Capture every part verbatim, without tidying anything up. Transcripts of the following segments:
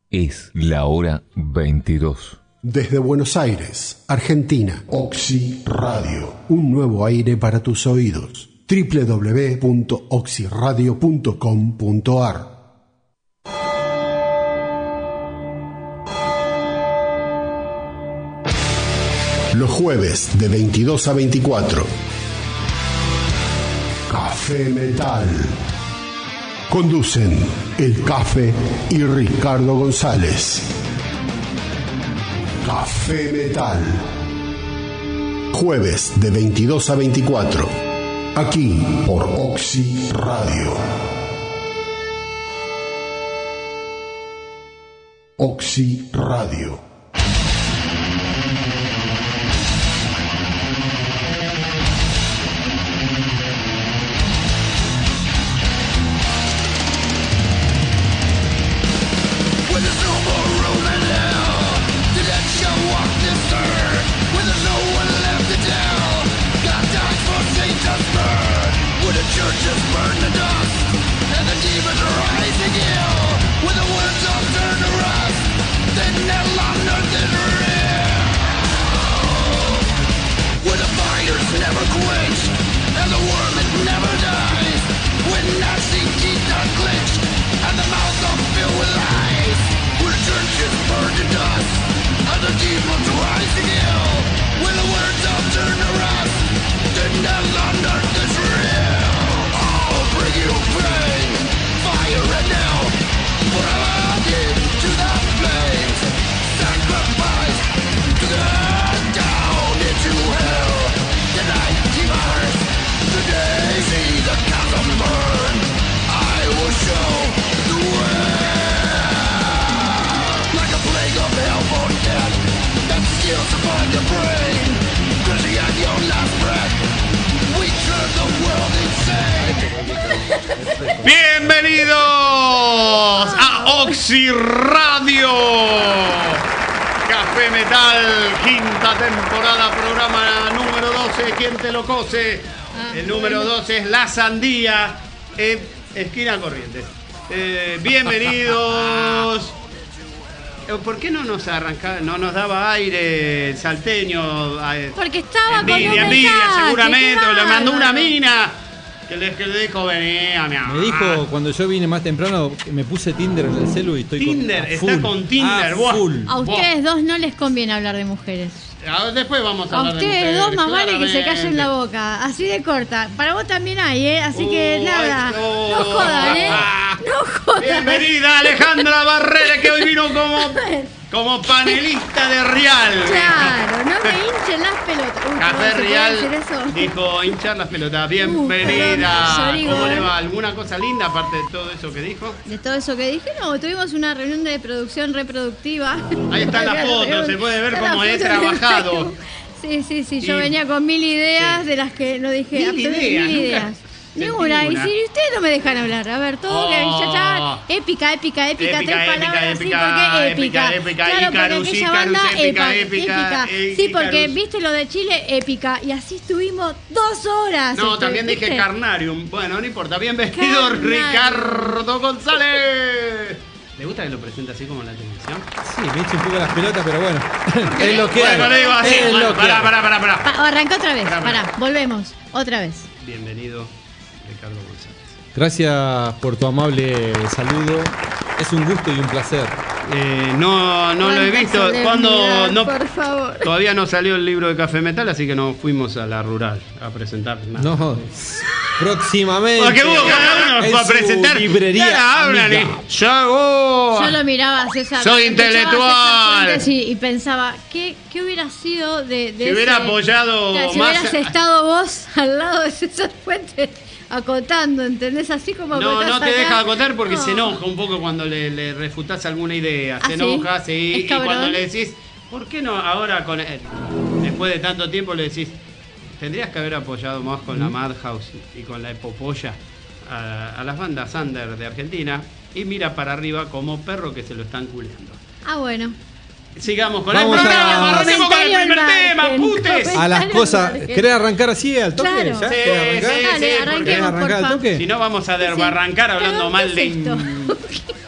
Es la hora veintidós. Desde Buenos Aires, Argentina, Oxy Radio. Un nuevo aire para tus oídos. doble u doble u doble u punto oxy radio punto com punto a r. Los jueves de veintidós a veinticuatro. Café Metal. Conducen El Cafe y Ricardo González. Café Metal. Jueves de veintidós a veinticuatro. Aquí por Oxy Radio. Oxy Radio. Churches burn to dust, and the demons rise again. With the words of turn to rust, then hell on earth is real. Where the fires never quench, and the worm it never dies. When gnashing teeth are clenched, and the mouths are filled with lies. Where the churches burn to dust, and the demons rise again. With the words of turn to rust, then hell on earth is real. Bring you pain, fire and hell, forever into the flames, sacrifice to the down into hell. The night devours, the day see the chasm burn. I will show the way, like a plague of hell for death that steals upon the brain, crushing at your last breath. We turn the world insane. Bienvenidos a Oxy Radio. Café Metal, quinta temporada, programa número doce. ¿Quién te lo cose? El número doce es La Sandía, en esquina Corrientes. Eh, bienvenidos. ¿Por qué no nos arrancaba, no nos daba aire el salteño? Porque estaba envidia, con un envidia, mensaje, seguramente, qué o le mandó una bárbaro. mina. Que le, que le dijo, vení a mi mamá. Me dijo cuando yo vine más temprano que me puse Tinder en el celu y estoy Tinder, con, a está full, con Tinder, a buah. full. A ustedes dos no les conviene hablar de mujeres. Ahora, después vamos a A hablar de ustedes mujeres, dos más vale que se claramente. callen la boca. Así de corta. Para vos también hay, ¿eh? Así que Uh, nada. ay, oh. No jodan, ¿eh? No jodan. Bienvenida Alejandra Barrera, que hoy vino como, como panelista de Real. Claro, no me hinchen las pelotas. Uy, Café ¿se puede Real decir eso? dijo hinchar las pelotas. Uh, Bienvenida. perdón, sorry, ¿Cómo Gor. le va? ¿Alguna cosa linda aparte de todo eso que dijo? De todo eso que dije, no, tuvimos una reunión de producción reproductiva. Ahí están las fotos, se puede ver Está la cómo he foto trabajado. Sí, sí, sí, yo Y- venía con mil ideas Sí. de las que no dije. Mil absolutamente ideas, mil nunca ideas. sentí Ninguna. Y una. si ustedes no me dejan hablar, a ver, todo que Oh. ya, ya, épica, épica, épica, Épica, tres épica, palabras, épica, sí, porque épica. épica, épica, claro, Icarus, porque aquella Icarus, banda épica, epa- épica, Sí, porque Icarus. viste lo de Chile, épica, y así estuvimos dos horas. No, Estoy, también dije ¿viste? Carnarium. Bueno, no importa. Bienvenido Carnarium. Ricardo González. ¿Le gusta que lo presente así como en la televisión? Sí, me eché un poco las pelotas, pero bueno. Es lo que Bueno, hay. le digo así. Es Bueno, lo que pará, hay. pará, pará, pará. Pa- arranca otra vez, Pará, pará, pará. volvemos, otra vez. Bienvenido Ricardo González. Gracias por tu amable saludo. Es un gusto y un placer. Eh, no, no lo he Cuánta visto. solemnidad, Cuando no, por favor. todavía no salió el libro de Café Metal, así que no fuimos a la rural a presentar nada. No, próximamente. Porque hubo cada uno en fue a su presentar. librería Ya hablan, amiga. eh. Ya hago. Yo lo miraba a César. Soy escuchaba a César intelectual. Fuentes Y, y pensaba, ¿qué, ¿qué hubiera sido de, de Si hubiera ese- apoyado Claro, si más- hubieras estado vos al lado de César Fuentes acotando, ¿entendés? Así como No, acotás no te acá. deja acotar porque No. se enoja un poco cuando le, le refutás alguna idea. ¿Ah, Se sí? enoja, sí. ¿Es Y cabrón? cuando le decís, ¿por qué no ahora con él? Después de tanto tiempo le decís, tendrías que haber apoyado más con la Madhouse y con la Epopolla a, a las bandas under de Argentina. Y mira para arriba como perro que se lo están culeando. Ah, bueno. Sigamos con Vamos el programa, a- arrancemos con el Comentario primer al tema, margen. putes. A las cosas. ¿Querés arrancar así al toque? Claro. ¿Ya? Sí, ¿Querés arrancar? sí, Dale, sí, arranquemos, porque- ¿Querés arrancar al porfa. toque? Si no vamos a desbarrancar hablando Perdón, mal ¿qué de... es esto?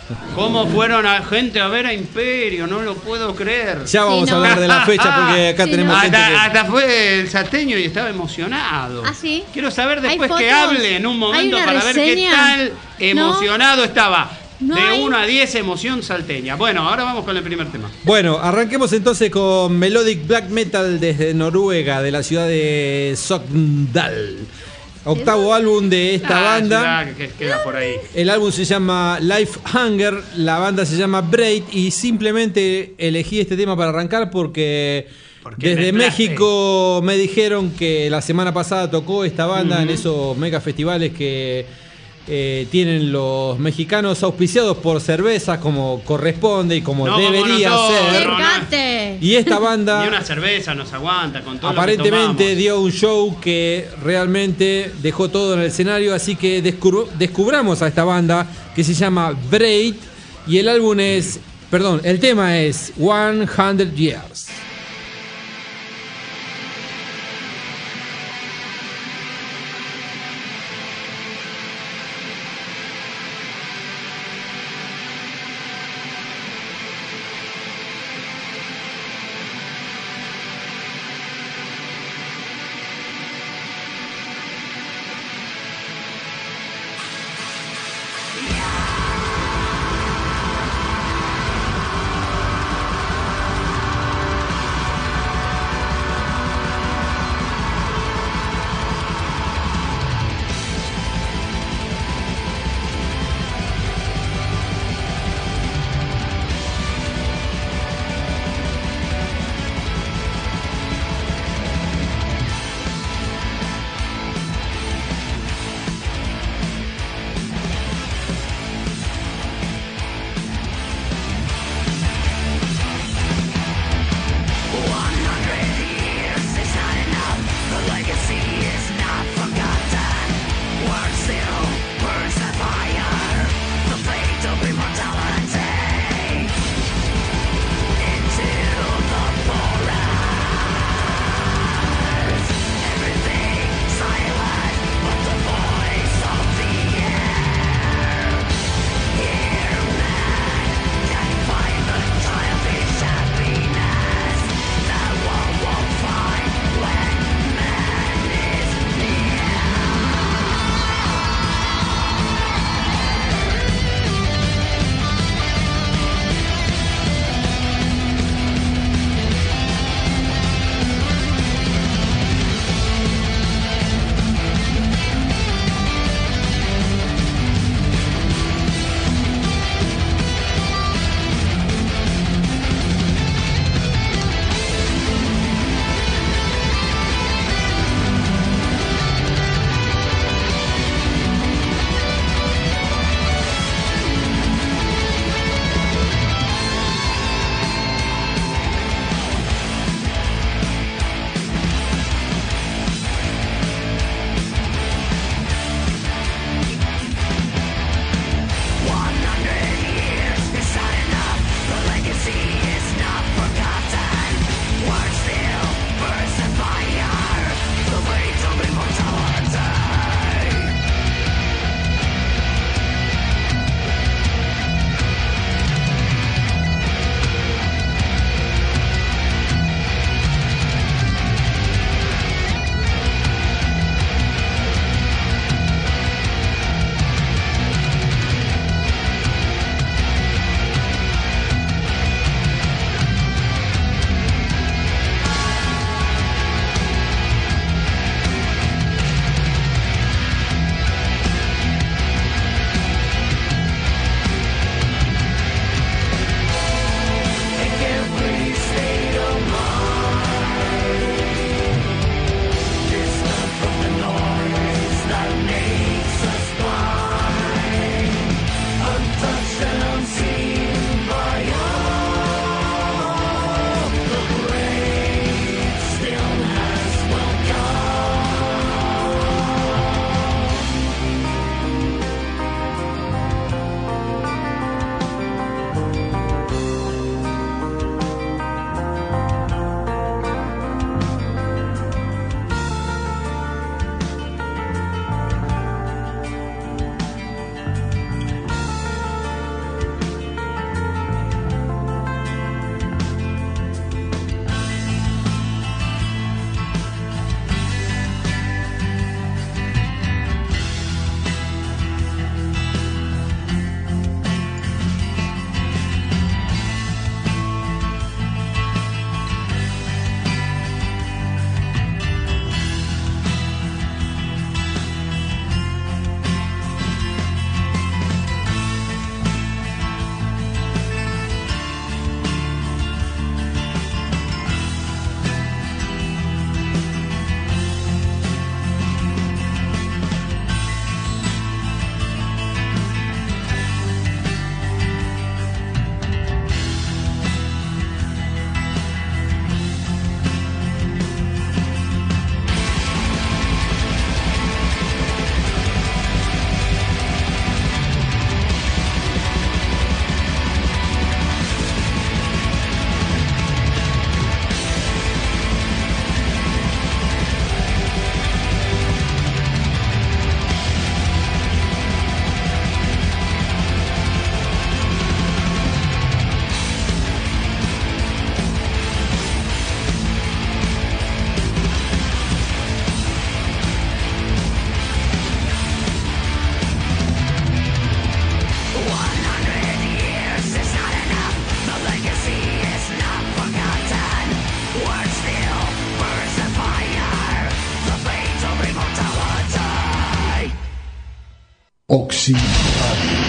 ¿Cómo fueron a gente a ver a Imperio? No lo puedo creer. Ya vamos Sí, a no. hablar de la fecha porque acá Sí, tenemos no. gente Hasta, que... hasta fue el salteño y estaba emocionado. ¿Ah, sí? Quiero saber ¿Hay después que fotos? hable en un momento ¿Hay una para ver qué reseña? tal emocionado estaba. No de hay. uno a diez, emoción salteña. Bueno, ahora vamos con el primer tema. Bueno, arranquemos entonces con Melodic Black Metal desde Noruega, de la ciudad de Sogndal. Octavo álbum de esta Ah, banda. ciudad que queda por ahí. El álbum se llama Life Hunger, la banda se llama Braid y simplemente elegí este tema para arrancar porque, Porque desde mezclaste. México me dijeron que la semana pasada tocó esta banda Ujú. en esos mega festivales que eh, tienen los mexicanos auspiciados por cervezas como corresponde y como No como debería nosotros. ser. ¡Fíjate! Y esta banda... Ni una cerveza nos aguanta con todo Aparentemente lo que tomamos. dio un show que realmente dejó todo en el escenario, así que descubr- descubramos a esta banda que se llama Braid y el álbum es, perdón, el tema es cien Years. Thank Oxy Radio.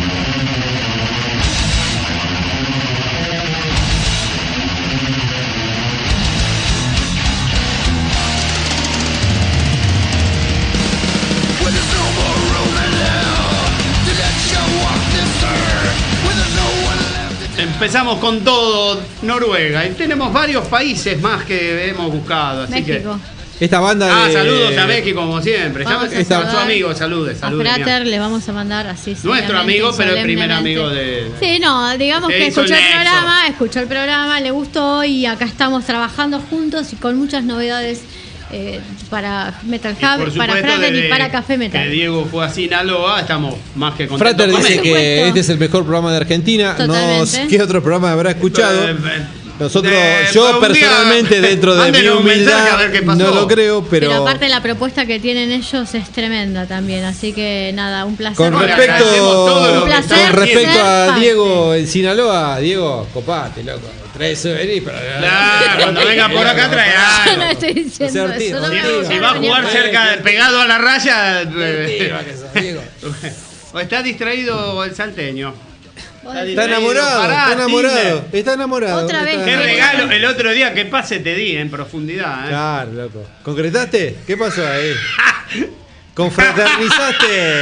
When there's no more room in hell to let you walk this earth, when there's no one left to Empezamos con todo Noruega y tenemos varios países más que hemos buscado, así México. Esta banda que... Ah, de... saludos a México como siempre. Vamos Llama- a está saludar su amigo, salude, A salude. Frater le vamos a mandar así. Nuestro seriamente amigo, y pero el primer solemnemente. amigo de... Sí, no, digamos Se que hizo escuchó el el nexo. programa, escuchó el programa, le gustó y acá estamos trabajando juntos y con muchas novedades eh, para Metal Y por Hub, para supuesto, Frater y desde para Café que Metal. Diego fue a Sinaloa, estamos más que contentos Frater con dice él. que supuesto. este es el mejor programa de Argentina. No Totalmente. sé qué otro programa habrá escuchado. Eh, eh, Nosotros, de- yo un día- personalmente, dentro de mi mándenos un mensaje a ver qué humildad, pasó. no lo creo, pero, Pero aparte la propuesta que tienen ellos es tremenda también, así que nada, un placer. con No, le respecto, agradecemos todo lo Un que placer está con respecto ser a parte. Diego en Sinaloa, Diego, copate, loco. Trae souvenir para... Claro, cuando venga por acá trae Yo no algo. estoy diciendo O sea, eso. No Ortiz, me Ortiz, gusta Si va a venir jugar por- cerca, de- pegado a la raya, eh, Diego, que sos, Diego. o está distraído el salteño. Vos Está decís, Está enamorado, Pará, está enamorado, Tinder. está enamorado. Otra vez. está Qué enamorado. regalo, el otro día que pase te di en profundidad. ¿eh? Claro, loco. ¿Concretaste? ¿Qué pasó ahí? ¿Confraternizaste?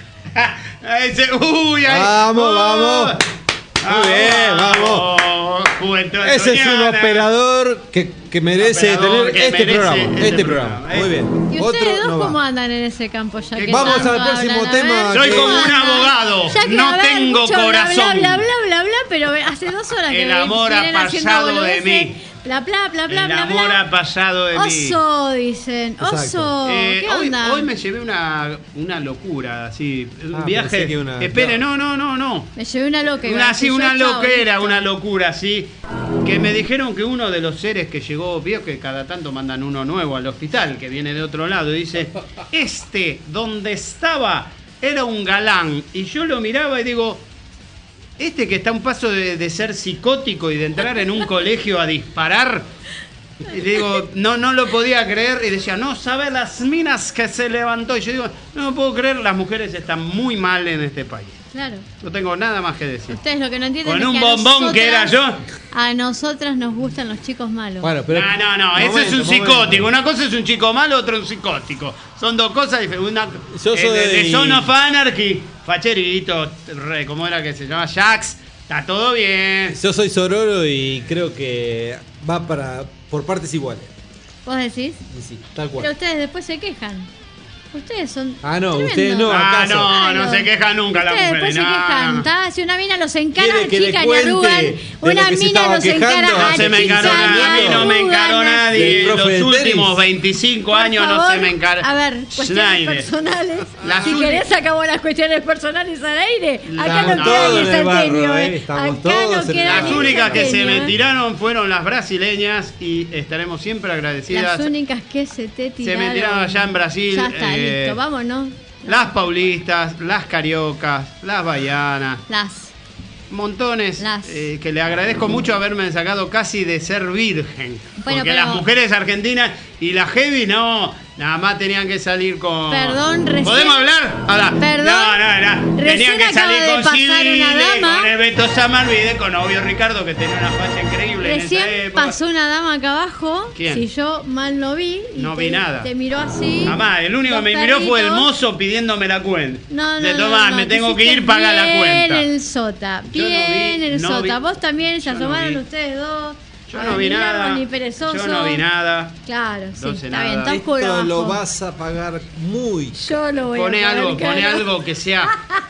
Ese- uy, ahí. Vamos, Oh. vamos. Muy bien, vamos. Juventud Ese es un Antoniana. operador que, que merece Operador tener que este merece programa. este Este programa, programa. ¿eh? Muy bien. ¿Y Otro ustedes dos no va. cómo andan en ese campo ya ¿Qué que Vamos tanto al próximo hablan? A tema ver, Soy que- como un ¿cómo andan? abogado, Ya que, no a ver, tengo mucho bla, corazón. Bla, bla, bla, bla, bla, pero hace dos horas que El amor ha vienen haciendo pasado de boludeces. mí. Bla, bla, bla, bla, El bla, amor bla. ha pasado de mí. Oso, dicen. Exacto. Oso, Eh, ¿qué hoy, onda? hoy me llevé una, una locura, así. Un Ah, viaje. pensé que una- Espere, claro. no, no, no, no. Me llevé una loca. iba a Una, decir sí, yo, una chao, loquera, listo. una locura, así. Que me dijeron que uno de los seres que llegó, vio que cada tanto mandan uno nuevo al hospital, que viene de otro lado, y dice: Este, donde estaba, era un galán. Y yo lo miraba y digo: Este que está a un paso de, de ser psicótico y de entrar en un colegio a disparar. Y digo, no, no lo podía creer. Y decía, no, ¿sabe las minas que se levantó? Y yo digo, no lo puedo creer, las mujeres están muy mal en este país. Claro. No tengo nada más que decir. Ustedes lo que no entienden Con es un que a bombón que era nosotras- yo. A nosotras nos gustan los chicos malos. Bueno, pero. No, no, no, ese es Momento, un momento. psicótico. Una cosa es un chico malo, otro un psicótico. Son dos cosas diferentes. Una, Yo eh, soy- de, de Son of Anarchy, facherito, re, ¿cómo era que se llama? Jax, está todo bien. Yo soy Sororo y creo que va para por partes iguales. ¿Vos decís? Y sí, tal Pero cual. ustedes después se quejan. Ustedes son. Ah, no, tremendos. ustedes no. Ah, ¿acaso? no, no Claro. se queja nunca la Ustedes mujer. después se no, quejan, no. ¿tá? Si una mina los encara, ¿Quiere que le chica, ni cuente arrugan. de Una lo que se mina estaba los encara, quejando? No se me encaró chica, ni nadie, a mí no me arrugan, encaró así. nadie. El profe Los de últimos tenis. veinticinco Por años no favor, se me encaró. A ver, cuestiones Schneider. personales. Las si uni- querés, acabamos las cuestiones personales al aire. Acá Estamos no todos queda en ni el centenio, barro, ¿eh? ¿eh? Estamos Acá todos no en el queda barro. Las ni únicas que se centenio, me ¿eh? tiraron fueron las brasileñas y estaremos siempre agradecidas. Las únicas que se te tiraron. me tiraron allá en Brasil, Ya está, eh, listo, vámonos. Las paulistas, las cariocas, las baianas, Las. montones Las. eh, que le agradezco mucho haberme sacado casi de ser virgen. Bueno, porque pero- las mujeres argentinas y las heavy no, nada más tenían que salir con... Perdón, recién- ¿Podemos hablar? Ahora, Perdón, no, no, no. recién Tenían que acaba salir de con pasar Civile, una dama. con el Beto Samarvide, con Obvio Ricardo, que tenía una facha increíble en Recién esa época. pasó una dama acá abajo. ¿Quién? Si yo mal no vi. y No te- vi nada. Te miró así. Jamás, el único que dos me miró fue el perritos. mozo pidiéndome la cuenta. No, no, De no, Tomás, no, me te tengo que hiciste ir, paga la cuenta. Bien el sota, Yo no bien vi, el no sota. vi. Vos también se Yo no asomaron vi. ustedes dos. Yo a no vi ni nada. largo ni perezoso. Yo no vi nada. Claro, sí, No sé está nada. bien, está oscuro Esto lo abajo. vas a pagar muy. Yo lo voy Pone a poner algo, pone caro. algo que sea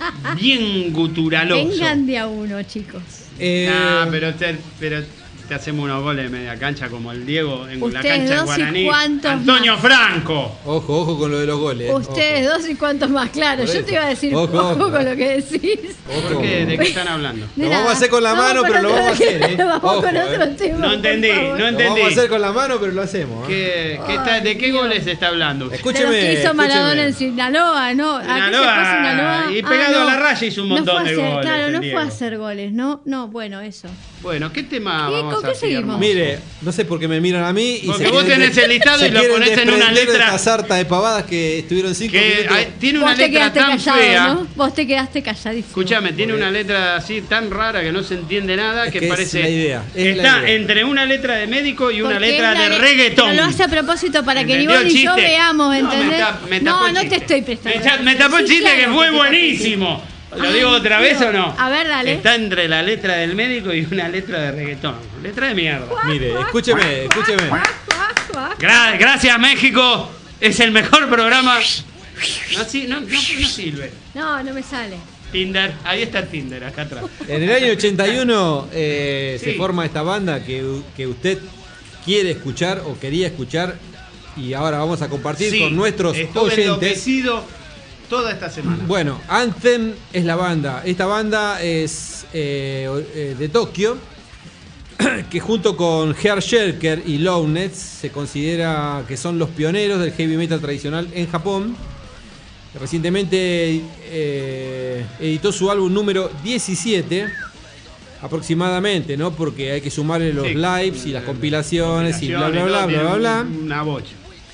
bien guturaloso. Vengan de a uno, chicos. Eh, Nah, pero te, pero te hacemos unos goles de media cancha como el Diego en la Ustedes cancha de dos y Guaraní. cuántos Antonio más. Franco. Ojo, ojo con lo de los goles. Ustedes dos y cuantos más, claro. Por Yo eso. te iba a decir Ojo, ojo, ojo. con lo que decís. Ojo. ¿Por qué? ¿De qué están hablando? De Lo nada. vamos a hacer con la mano, pero lo otro- vamos a hacer, ¿eh? Vamos Ojo, con otro eh. tema. No por entendí, favor. no Lo entendí. vamos a hacer con la mano, pero lo hacemos. ¿eh? ¿Qué, qué está- ¿De qué Dios. goles está hablando? De los Escúcheme. que hizo Maradona en escúcheme. Sinaloa, ¿no? ¿A qué se Sinaloa, fue Sinaloa? y pegado Ah, a la raya hizo un no montón fue a de hacer- goles Claro, el no Diego. fue a hacer goles, ¿no? No, bueno, eso. Bueno, ¿qué tema ¿Qué- vamos con a qué hacer? seguimos? Mire, no sé por qué me miran a mí. Y Porque se vos quieren tenés des- el listado se y lo quieren ponés en una desprender de letra. esta sarta de pavadas que estuvieron cinco Que minutos. hay- tiene una Vos te letra quedaste tan callado, fea. ¿no? Vos te quedaste calladísimo. Escúchame, tiene una letra así tan rara que no se entiende nada, Es que, que es parece. la idea, es la está idea. entre una letra de médico y una Porque letra es la de le- reggaetón. Pero lo hace a propósito para que ni ¿Entendió vos el ni yo chiste? veamos, No, me ¿entendés? tap- me tapó No, el no chiste. te estoy prestando. Me, cha- me tapó el Sí, chiste claro que fue te tapó el chiste. buenísimo. ¿Lo Ay, digo otra vez Dios. o no? A ver, dale. Está entre la letra del médico y una letra de reggaetón. Letra de mierda. Mire, escúcheme, escúcheme. Gra- gracias, México. Es el mejor programa. No, sí, no, no, no sirve. No, no me sale. Tinder, ahí está Tinder, acá atrás. En el año ochenta y uno eh, se Sí. forma esta banda que, que usted quiere escuchar o quería escuchar y ahora vamos a compartir Sí, con nuestros estuve oyentes. enloquecido toda esta semana. Bueno, Anthem es la banda. Esta banda es eh, eh, de Tokio, que junto con Heartshake y Loudness se considera que son los pioneros del heavy metal tradicional en Japón. Recientemente eh, editó su álbum número diecisiete, aproximadamente, ¿no? Porque hay que sumarle los Sí, lives y las compilaciones y bla bla bla Compilaciones, bla bla todo, bla. tiene Una bocha.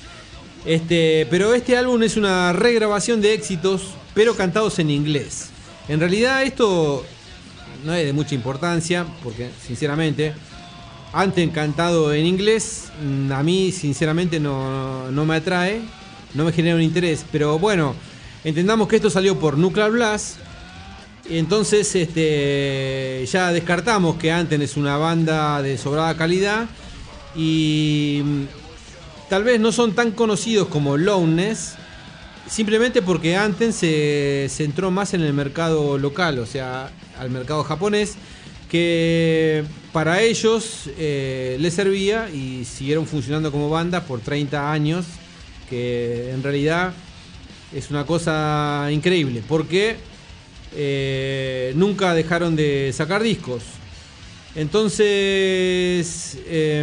Este, pero este álbum es una regrabación de éxitos, pero cantados en inglés. En realidad esto no es de mucha importancia, porque sinceramente, antes cantado en inglés, mm, a mí sinceramente no, no me atrae, no me genera un interés. Pero bueno, entendamos que esto salió por Nuclear Blast. Entonces este, ya descartamos que Anthem es una banda de sobrada calidad y mm, tal vez no son tan conocidos como Loudness, simplemente porque Anthem se centró más en el mercado local, o sea, al mercado japonés, que para ellos eh, les servía y siguieron funcionando como banda por treinta años, que en realidad es una cosa increíble, porque eh, nunca dejaron de sacar discos. Entonces, eh,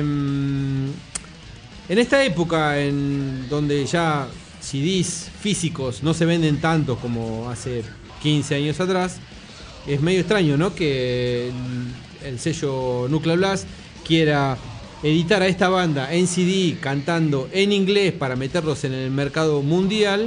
en esta época en donde ya C Ds físicos no se venden tanto como hace quince años atrás, es medio extraño, ¿no? Que el, el sello Nuclear Blast quiera editar a esta banda en C D cantando en inglés para meterlos en el mercado mundial,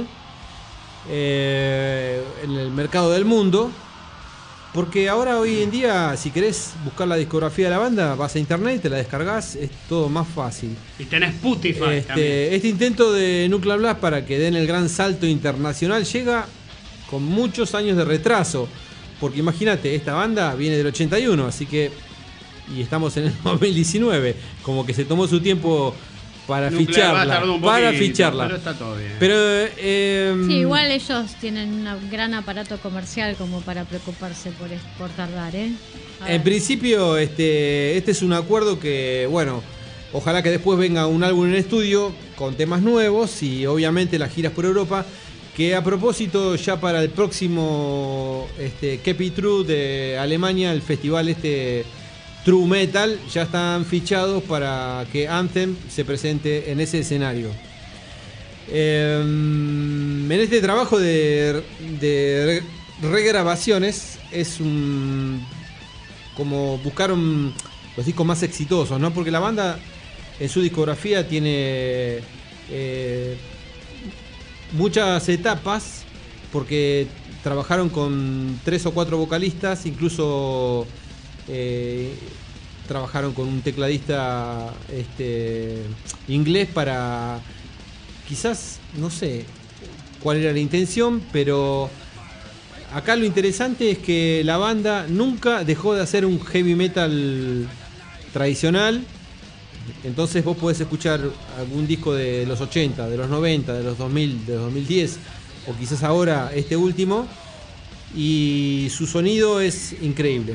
eh, en el mercado del mundo. Porque ahora hoy en día, si querés buscar la discografía de la banda, vas a internet, te la descargas, es todo más fácil. Y tenés Spotify también. Este, este intento de Nuclear Blast para que den el gran salto internacional llega con muchos años de retraso. Porque imagínate, esta banda viene del ochenta y uno, así que. Y estamos en el dos mil diecinueve. Como que se tomó su tiempo para Nuclear Blast ficharla. tardó un Para poquito, ficharla. Pero está todo bien. Pero. eh, Sí, igual ellos tienen un gran aparato comercial como para preocuparse por, es- por tardar, ¿eh? A En ver. principio, este, este es un acuerdo que, bueno, ojalá que después venga un álbum en estudio con temas nuevos y obviamente las giras por Europa. Que a propósito, ya para el próximo este, Kepi True de Alemania, el festival este True Metal, ya están fichados para que Anthem se presente en ese escenario. Eh, en este trabajo de, de re- regrabaciones es un como buscaron los discos más exitosos, ¿no? Porque la banda en su discografía tiene eh, muchas etapas, porque trabajaron con tres o cuatro vocalistas, incluso eh, trabajaron con un tecladista este, inglés para, quizás, no sé cuál era la intención, pero acá lo interesante es que la banda nunca dejó de hacer un heavy metal tradicional. Entonces vos podés escuchar algún disco de los ochenta, de los noventa, de los dos mil, de los dos mil diez, o quizás ahora este último, y su sonido es increíble.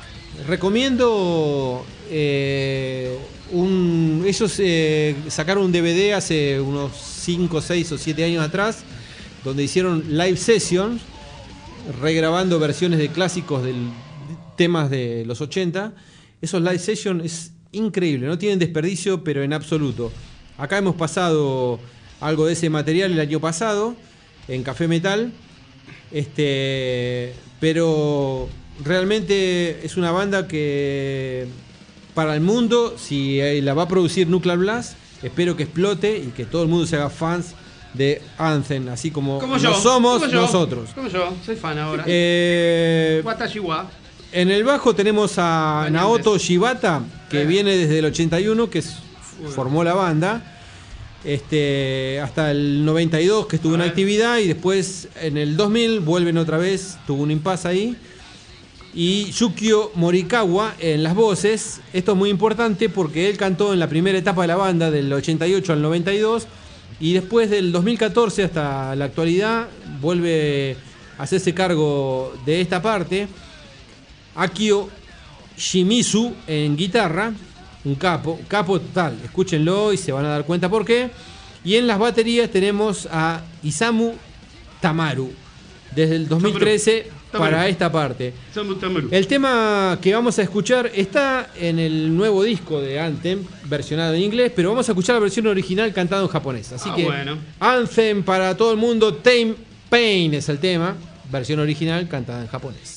Recomiendo eh, un... Ellos eh, sacaron un D V D hace unos cinco, seis o siete años atrás, donde hicieron live sessions, regrabando versiones de clásicos de temas de los ochenta. Esos live sessions es increíble, no tienen desperdicio, pero en absoluto. Acá hemos pasado algo de ese material el año pasado en Café Metal, este, pero realmente es una banda que para el mundo, si la va a producir Nuclear Blast, espero que explote y que todo el mundo se haga fans de Anthem, así como, como lo yo, somos como yo, nosotros. Como yo, soy fan ahora. Eh, Watashi wa. En el bajo tenemos a Bañantes. Naoto Shibata, que Eh. viene desde el ochenta y uno, que es- formó la banda, este, hasta el noventa y dos que estuvo A en ver. actividad, y después en el dos mil vuelven otra vez, tuvo un impasse ahí. Y Yukio Morikawa en las voces. Esto es muy importante porque él cantó en la primera etapa de la banda, del ochenta y ocho al noventa y dos, y después del dos mil catorce hasta la actualidad vuelve a hacerse cargo de esta parte. Akio Shimizu en guitarra, un capo, capo total, escúchenlo y se van a dar cuenta por qué. Y en las baterías tenemos a Isamu Tamaru, desde el dos mil trece Tamaru. para esta parte. Samu Tamaru. El tema que vamos a escuchar está en el nuevo disco de Anthem, versionado en inglés, pero vamos a escuchar la versión original cantada en japonés. Así Ah, que bueno. Anthem para todo el mundo, Tame Pain es el tema, versión original cantada en japonés.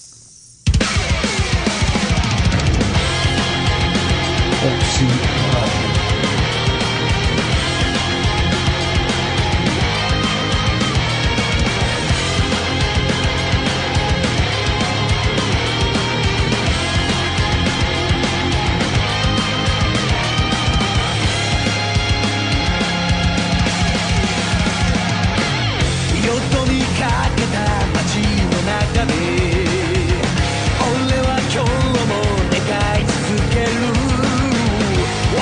Oxy Radio. 「俺は今日も願い続ける」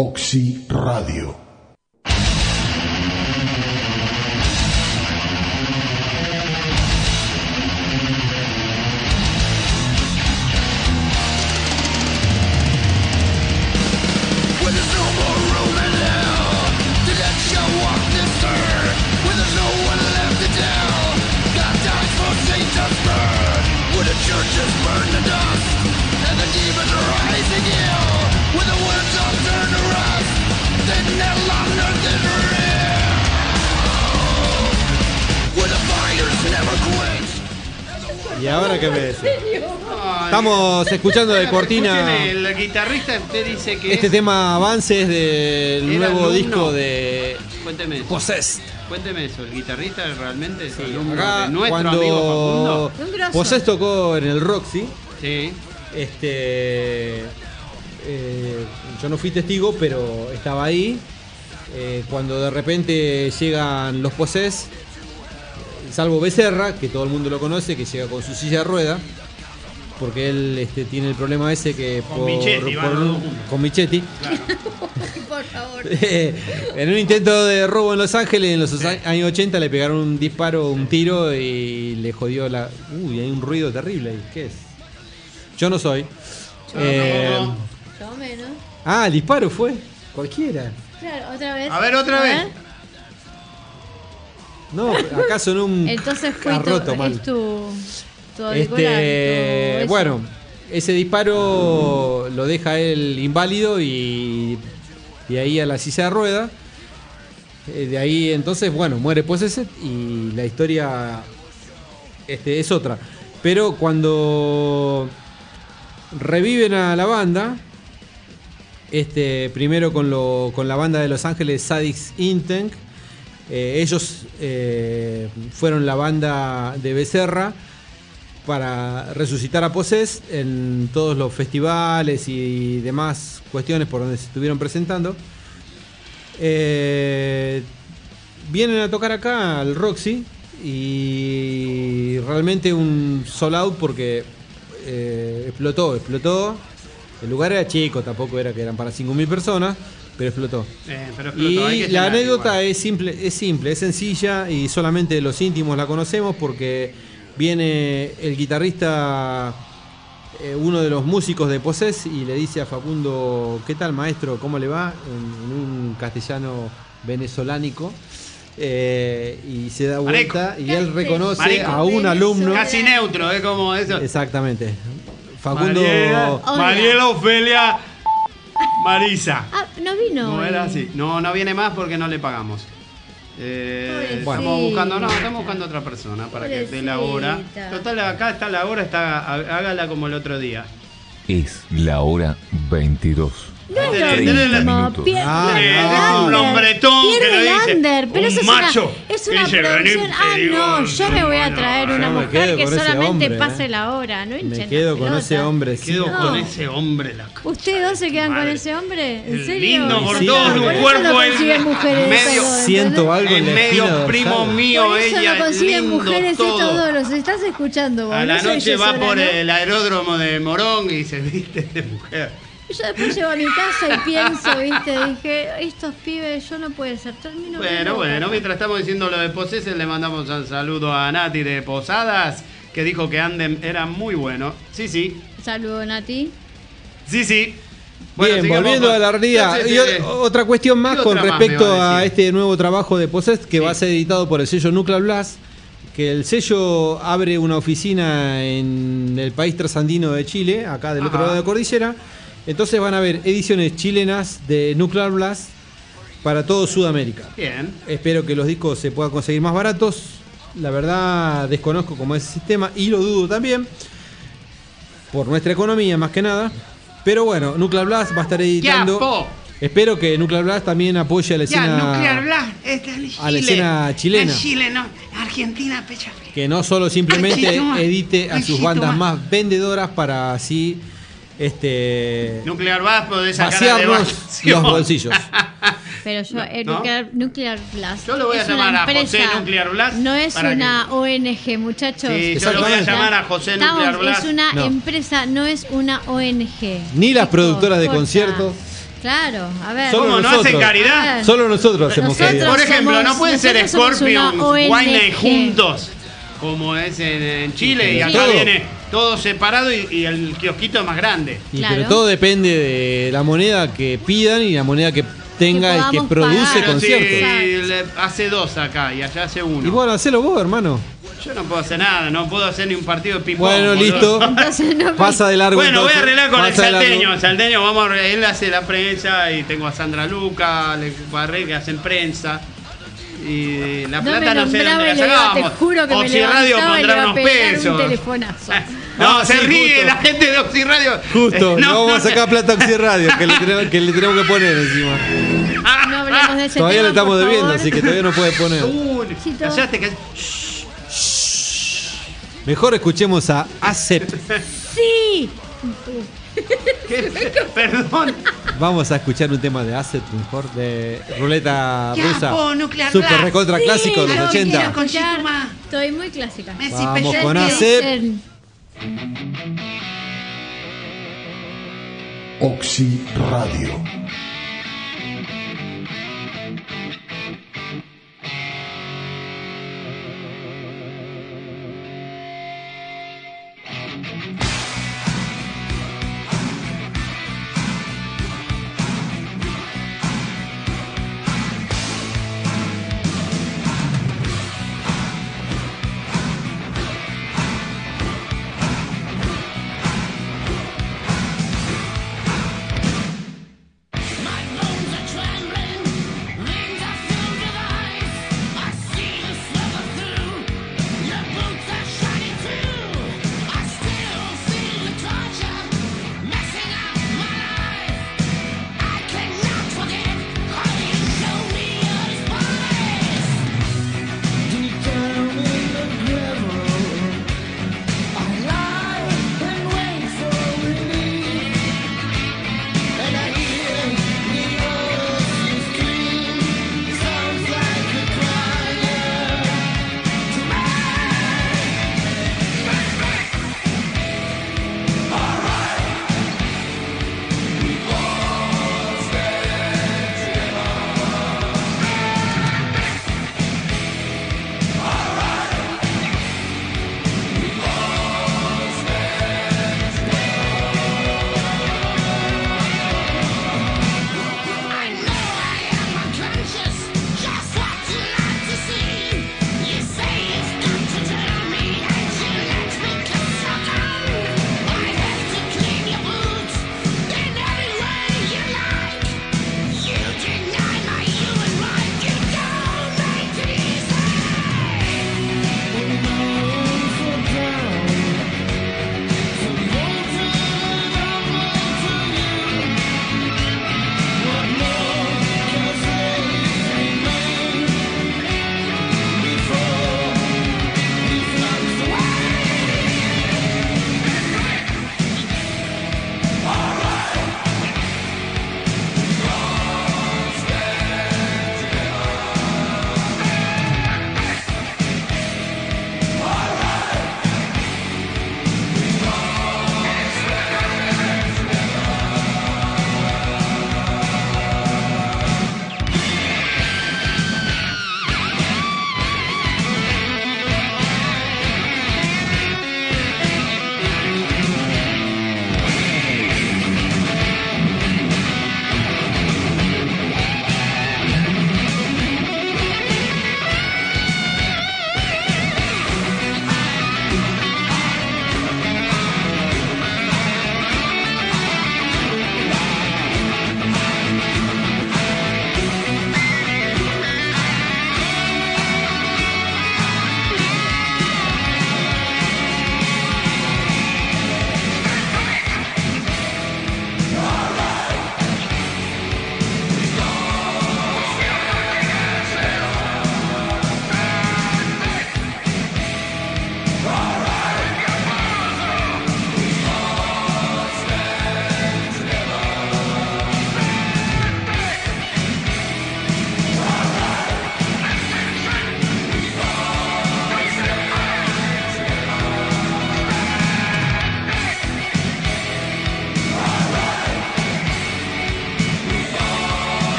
Oxy Radio. ¿Y ahora qué me decís? Estamos escuchando de cortina. El guitarrista te dice que este es... tema Avances del ¿Era nuevo alumno? disco de Cuénteme eso. Possessed. Cuénteme eso, ¿el guitarrista realmente es Sí, alumno acá, de nuestro cuando amigo Facundo? Un grosso. Possessed tocó en el Roxy, Sí. este, eh, yo no fui testigo, pero estaba ahí. Eh, cuando de repente llegan los Possessed, salvo Becerra, que todo el mundo lo conoce, que llega con su silla de rueda, porque él este, tiene el problema ese que Con Michetti, van los dos juntos. con Michetti, Por favor. en un intento de robo en Los Ángeles en los años ochenta le pegaron un disparo, un tiro y le jodió la... Uy, hay un ruido terrible ahí. ¿Qué es? Yo no soy. Eh, Yo menos. ah, el disparo fue cualquiera. Claro, otra vez. A ver, otra vez. No, acá sonó un Entonces fue tu, carroto mal. es tu, tu auricular, Este, tu- eso. bueno, ese disparo lo deja él inválido y de ahí a la silla de rueda. Eh, De ahí entonces, bueno, muere Possessed y la historia este, es otra. Pero cuando reviven a la banda, este, primero con, lo, con la banda de Los Ángeles Sadix Intent, eh, ellos eh, fueron la banda de Becerra para resucitar a Possessed en todos los festivales y demás cuestiones por donde se estuvieron presentando. Eh, vienen a tocar acá al Roxy y realmente un sold out porque eh, explotó, explotó. El lugar era chico, tampoco era que eran para cinco mil personas, pero explotó. Eh, pero explotó, hay Y que la llenar anécdota igual. es simple, es simple, es sencilla y solamente los íntimos la conocemos porque viene el guitarrista, eh, uno de los músicos de Possessed, y le dice a Facundo: ¿qué tal, maestro? ¿Cómo le va? En, en un castellano venezolánico. Eh, y se da vuelta y él reconoce Marico. a un alumno. Casi neutro, es como eso. Exactamente. Facundo. Mariela, Hola. Mariela Ofelia Marisa. Ah, no vino. No hoy. era así. No, no viene más porque no le pagamos. Eh, Pobrecita. estamos buscando, no, estamos buscando otra persona para que dé la hora. Pobrecita. Total, acá está la hora, está, hágala como el otro día. Es la hora veintidós. No es lo treinta mismo. minutos. Pier- Ah, pierde no. el Es un under. hombretón que Pierde le el dice, under, pero un eso es macho una, es que una dice, producción. "Vení, Ah, te digo, no, yo me voy a no, traer no, una yo me mujer quedo que con ese solamente hombre, pase eh. la hora. No hinchen Me las quedo con pelotas. ese hombre. sí. Quedo No. con ese hombre. La... ¿Ustedes dos se quedan con Madre. ese hombre? ¿En El serio? lindo por Sí, todo por su eso cuerpo, no el consiguen mujeres medio- estos dos, Siento ¿entendés? algo en Es la espina medio dorsal. primo mío, Por eso ella no es consiguen lindo mujeres todo. estos dos. Los estás escuchando vos. A la no soy noche yo va sola, por ¿no? el aeródromo de Morón y se viste de mujer. Yo después llego a mi casa y pienso, viste, dije, estos pibes, yo no puede ser. Termino Bueno, viendo bueno, acá. mientras estamos diciendo lo de Possessed, le mandamos un saludo a Nati de Posadas, que dijo que Anden era muy bueno. Sí, sí, Saludo, Nati. sí, sí. Bien, sigamos volviendo con- a la ardilla. Entonces, Y eh, o- otra cuestión más ¿qué con otra más respecto me va a a, decir? este nuevo trabajo de Possessed que Sí. va a ser editado por el sello Nuclear Blast. Que el sello abre una oficina en el país trasandino de Chile, acá del otro Ajá. lado de la cordillera. Entonces van a haber ediciones chilenas de Nuclear Blast para todo Sudamérica. Bien. Espero que los discos se puedan conseguir más baratos. La verdad desconozco cómo es el sistema y lo dudo también. Por nuestra economía más que nada. Pero bueno, Nuclear Blast va a estar editando. po. Espero que Nuclear Blast también apoye a la Ya, escena. Nuclear Blast está en Chile. a la escena chilena. En Chile, no. Argentina, pecha fría. Que no solo simplemente Ay, toma. edite a Ay, sus sí, bandas toma. más vendedoras para así este Nuclear Blast podés sacar vaciarnos vaciación. los bolsillos. Pero yo, eh, ¿no? Nuclear, Nuclear Blast. Yo lo voy a es una llamar a José empresa, Nuclear Blast No es para una que- O N G, muchachos. Sí, yo lo voy a Exactamente. llamar a José Estamos- Nuclear Blast. Es una No. empresa, no es una O N G. Ni las Chicos, productoras de corta. conciertos. Claro, a ver. Solo ¿Cómo no nosotros. hacen A caridad? ver. Solo nosotros hacemos Nosotros- caridad. Por ejemplo, somos- no pueden ser nosotros somos Scorpions, una O N G. Wayne juntos, como es en, en Chile, y Sí. acá Todo. viene todo separado y, y el kiosquito es más grande. Y Claro. Pero todo depende de la moneda que pidan y la moneda que tenga Que y que podamos produce pagar. Pero si conciertos. le- hace dos acá y allá hace uno. Y bueno, hacelo vos, hermano. Yo no puedo hacer nada, no puedo hacer ni un partido de ping-pong. Bueno, boludo. listo. Entonces no Pasa de largo. Bueno, voy a entonces. arreglar con el Pasa de largo. salteño. El salteño, vamos a, él hace la prensa y tengo a Sandra Luca, Le Barré que hacen prensa. Y la No plata me no, sé de dónde nombraba la y le digo, sacábamos. te juro que me Oxy Radio levantaba y le pondrá iba a unos pegar pesos. un telefonazo. No, Ah, se sí, ríe justo. la gente de Oxy Radio. Justo, Eh, no, vamos no, a sacar plata a Oxy Radio, que le, tenemos, que le tenemos que poner encima. No hablemos de ese Todavía tema, le estamos por debiendo, favor. así que todavía no puede poner. Uh, Chito. callaste, que Mejor escuchemos a ASEP. Sí. Perdón. Vamos a escuchar un tema de ASEP, mejor de ruleta Ya, rusa. po, Nuclear Super Blast. recontra Sí, clásico de los lo ochenta. quiero Con escuchar. Chituma. Estoy muy clásica. Messi Vamos Pechete. con ¿Qué ASEP. dicen? Oxy Radio. My bones are trembling, veins are filled with ice. I see you slither through, your boots are shiny too. I still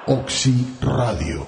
Oxy Radio.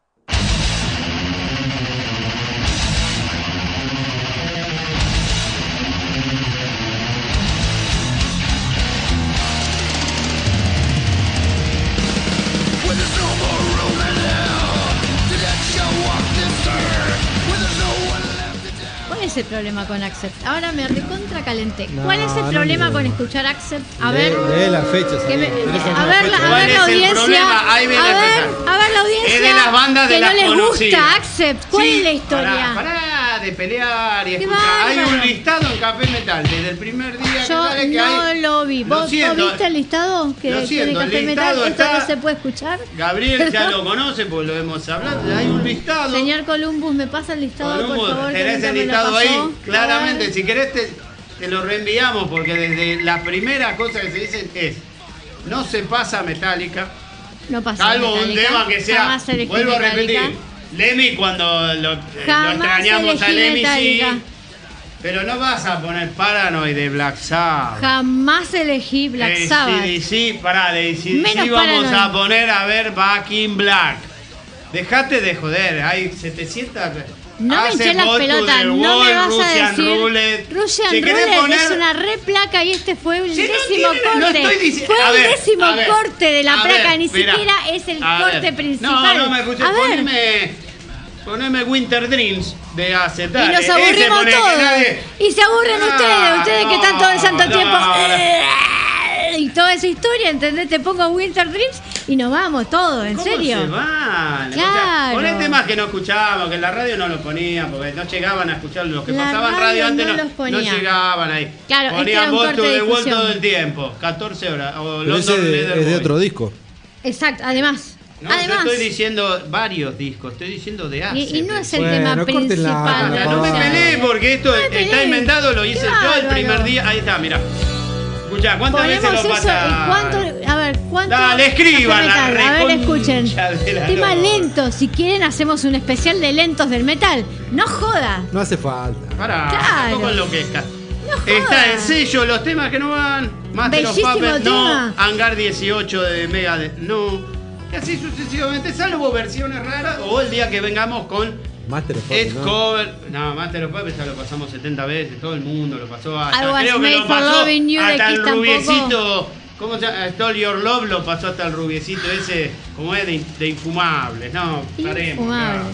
When there's no more room in hell to let you walk this earth, when there's no one left to tell. ¿Cuál es el problema con Accept? Ahora me recontra calenté. No, ¿Cuál es el no problema me- con escuchar Accept? A Lee- ver. lee las fechas, que me- amigo. Tenés a alguna ver, fecha. la, a ¿Cuál ver es la el audiencia. problema? Ahí viene a a ver, empezar. a ver la audiencia. Es de las bandas de que las no les conocidas. gusta Accept. ¿Cuál Sí, es la historia? Pará, pará de pelear y Qué escuchar. Hay un bárbaro. listado en Café Metal desde el primer día que Yo sale que no hay. lo vi. Lo ¿Vos, vos siento. viste el listado? Que Lo que siento, de el Café Metal listado esto está- no se puede escuchar. Gabriel ya lo conoce porque lo hemos hablado. Hay un listado. Señor Columbus, ¿me pasa el listado, Columbus, por favor? que tenés nunca el me lo listado pasó? ahí, A claramente. ver. Si querés te, te lo reenviamos porque desde la primera cosa que se dicen es no se pasa Metallica, No pasa salvo un Metallica. tema que sea, Jamás elegí vuelvo a Metallica. repetir, Lemmy cuando lo, eh, lo Jamás extrañamos a elegí Lemmy sí, Metallica. pero no vas a poner Paranoid de Black Sabbath. Jamás elegí Black De Sabbath. A C D C, pará, de A C D C Menos vamos Paranoid. a poner a ver Back in Black. Dejate de joder, hay setecientos. No me Hace hinché las Ball to pelotas, the no me Wall, vas a Russian decir. Roulette. Russian Si querés Roulette poner- es una re placa y este fue el Si no décimo tiene- no corte. estoy dici- fue a el ver, décimo a ver, corte de la a placa, ver, ni mirá, siquiera es el a corte ver. principal. No, no me escuché, a ver, poneme, poneme Winter Dreams de Acetar. y nos Ese aburrimos poné que todos. nadie- Y se aburren Ah, ustedes, ustedes que están todo el santo no, tiempo. no. Y toda esa historia, ¿entendés? Te pongo Winter Dreams y nos vamos todos, ¿en ¿Cómo serio? se van? Claro. O sea, poné temas que no escuchábamos, que en la radio no los ponían, porque no llegaban a escuchar los que La pasaban radio radio antes, no no, los ponía. no llegaban ahí. Claro, este ponían era un Ball corte to de the Wall difusión. todo el tiempo, catorce horas. O Pero ese London de- Leather es de Boy. otro disco. Exacto, además. No, además. yo estoy diciendo varios discos, estoy diciendo de Ace. y, y no es el Bueno, tema córtenla, principal. Ya, por no me favor. peleé porque esto No me está peleé. inventado, lo hice Qué yo el bárbaro. primer día. Ahí está, mira. Escuchá, ¿cuántas veces Ponemos lo eso pasa? y cuánto, a ver, cuánto. Dale, escriban, Café Metal. la A ver, reconcha escuchen. de la Tema lora. lento, si quieren hacemos un especial de lentos del metal. No joda. No hace falta. Pará, Claro. tampoco enloquezca. No jodas. Está el sello, los temas que no van. Master of Bellísimo Puppets, tema. no. Hangar dieciocho de Megadeth, no. Y así sucesivamente, salvo versiones raras o el día que vengamos con Master of Ed Puppets, ¿no? Cover. No, Master of Puppets ya lo pasamos setenta veces, todo el mundo lo pasó. Hasta, I was creo que made lo for pasó loving you, de hasta el Kiss tampoco. rubiecito. ¿Cómo se llama? Stole Your Love lo pasó hasta el rubiecito ese, como es de, de infumables. No, paremos. Infumable. ya.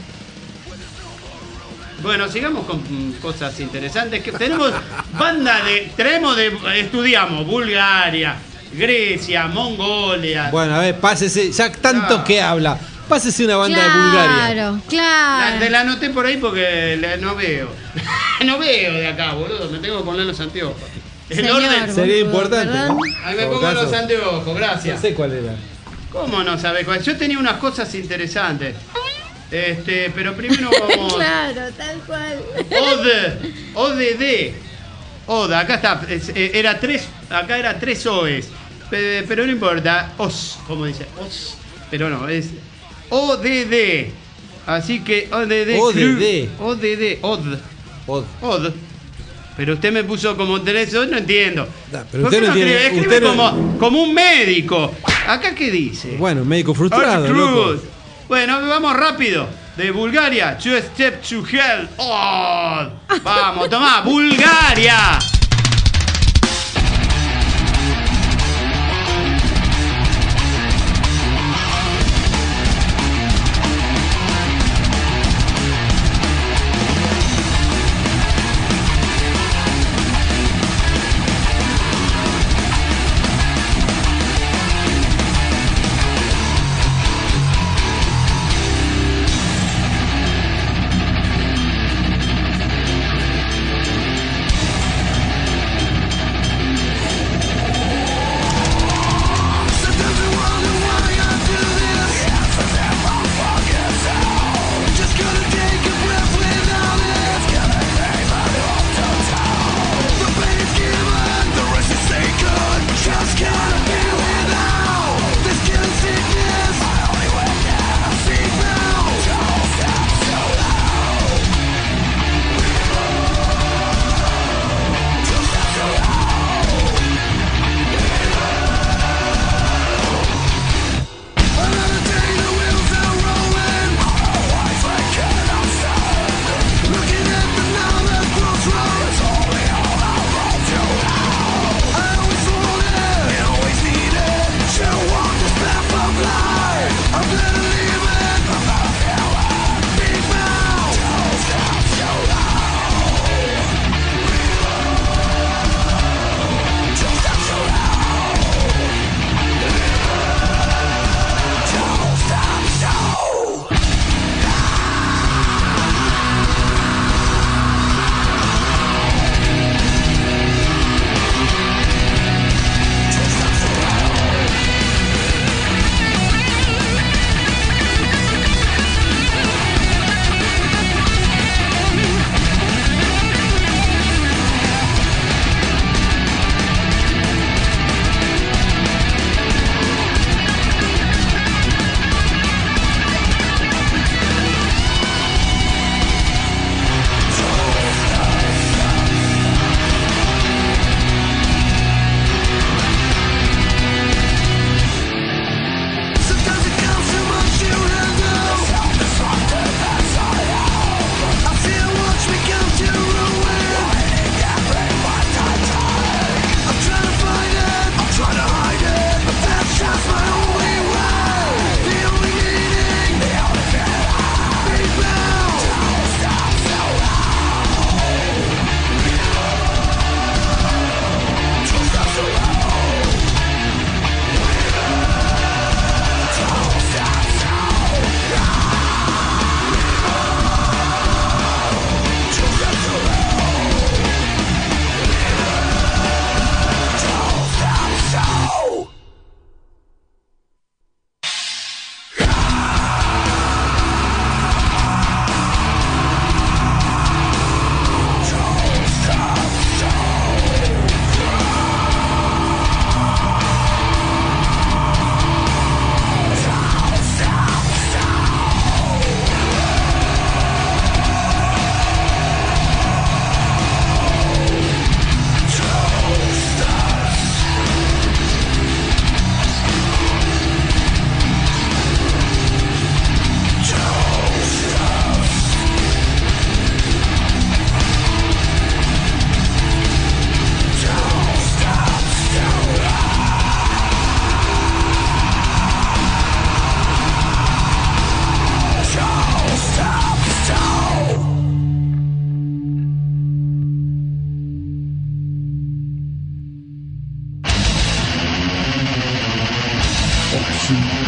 Bueno, sigamos con mm, cosas interesantes. Que tenemos banda de. Traemos de. Estudiamos Bulgaria, Grecia, Mongolia. Bueno, a ver, pásese. Ya tanto Claro. que habla. Pásese una banda de Bulgaria. Claro, La, claro. te la anoté por ahí porque la- no veo. no veo de acá, boludo. Me tengo que poner los anteojos. El Señor, orden. Sería boludo, importante, ¿verdad? ¿no? Ahí me En todo pongo caso, los anteojos, No gracias. sé cuál era. ¿Cómo no sabes cuál? Yo tenía unas cosas interesantes. Este, pero primero vamos. Claro, tal cual. O D, O D D. O D, acá está. es- eh, Era tres, acá era tres O's. Pe- Pero no importa. Os, como dice. Os. Pero no, es O D D. Así que O D D. O D D. O D D. O D. Od. O D. Pero usted me puso como tres O, no entiendo. Da, pero ¿Por usted qué no entiende- escribe? Escribe usted no- como, como un médico. ¿Acá qué dice? Bueno, médico frustrado, Earth loco. Cruz. Bueno, vamos rápido. De Bulgaria, Two Step to Hell. Oh, vamos, tomá, Bulgaria.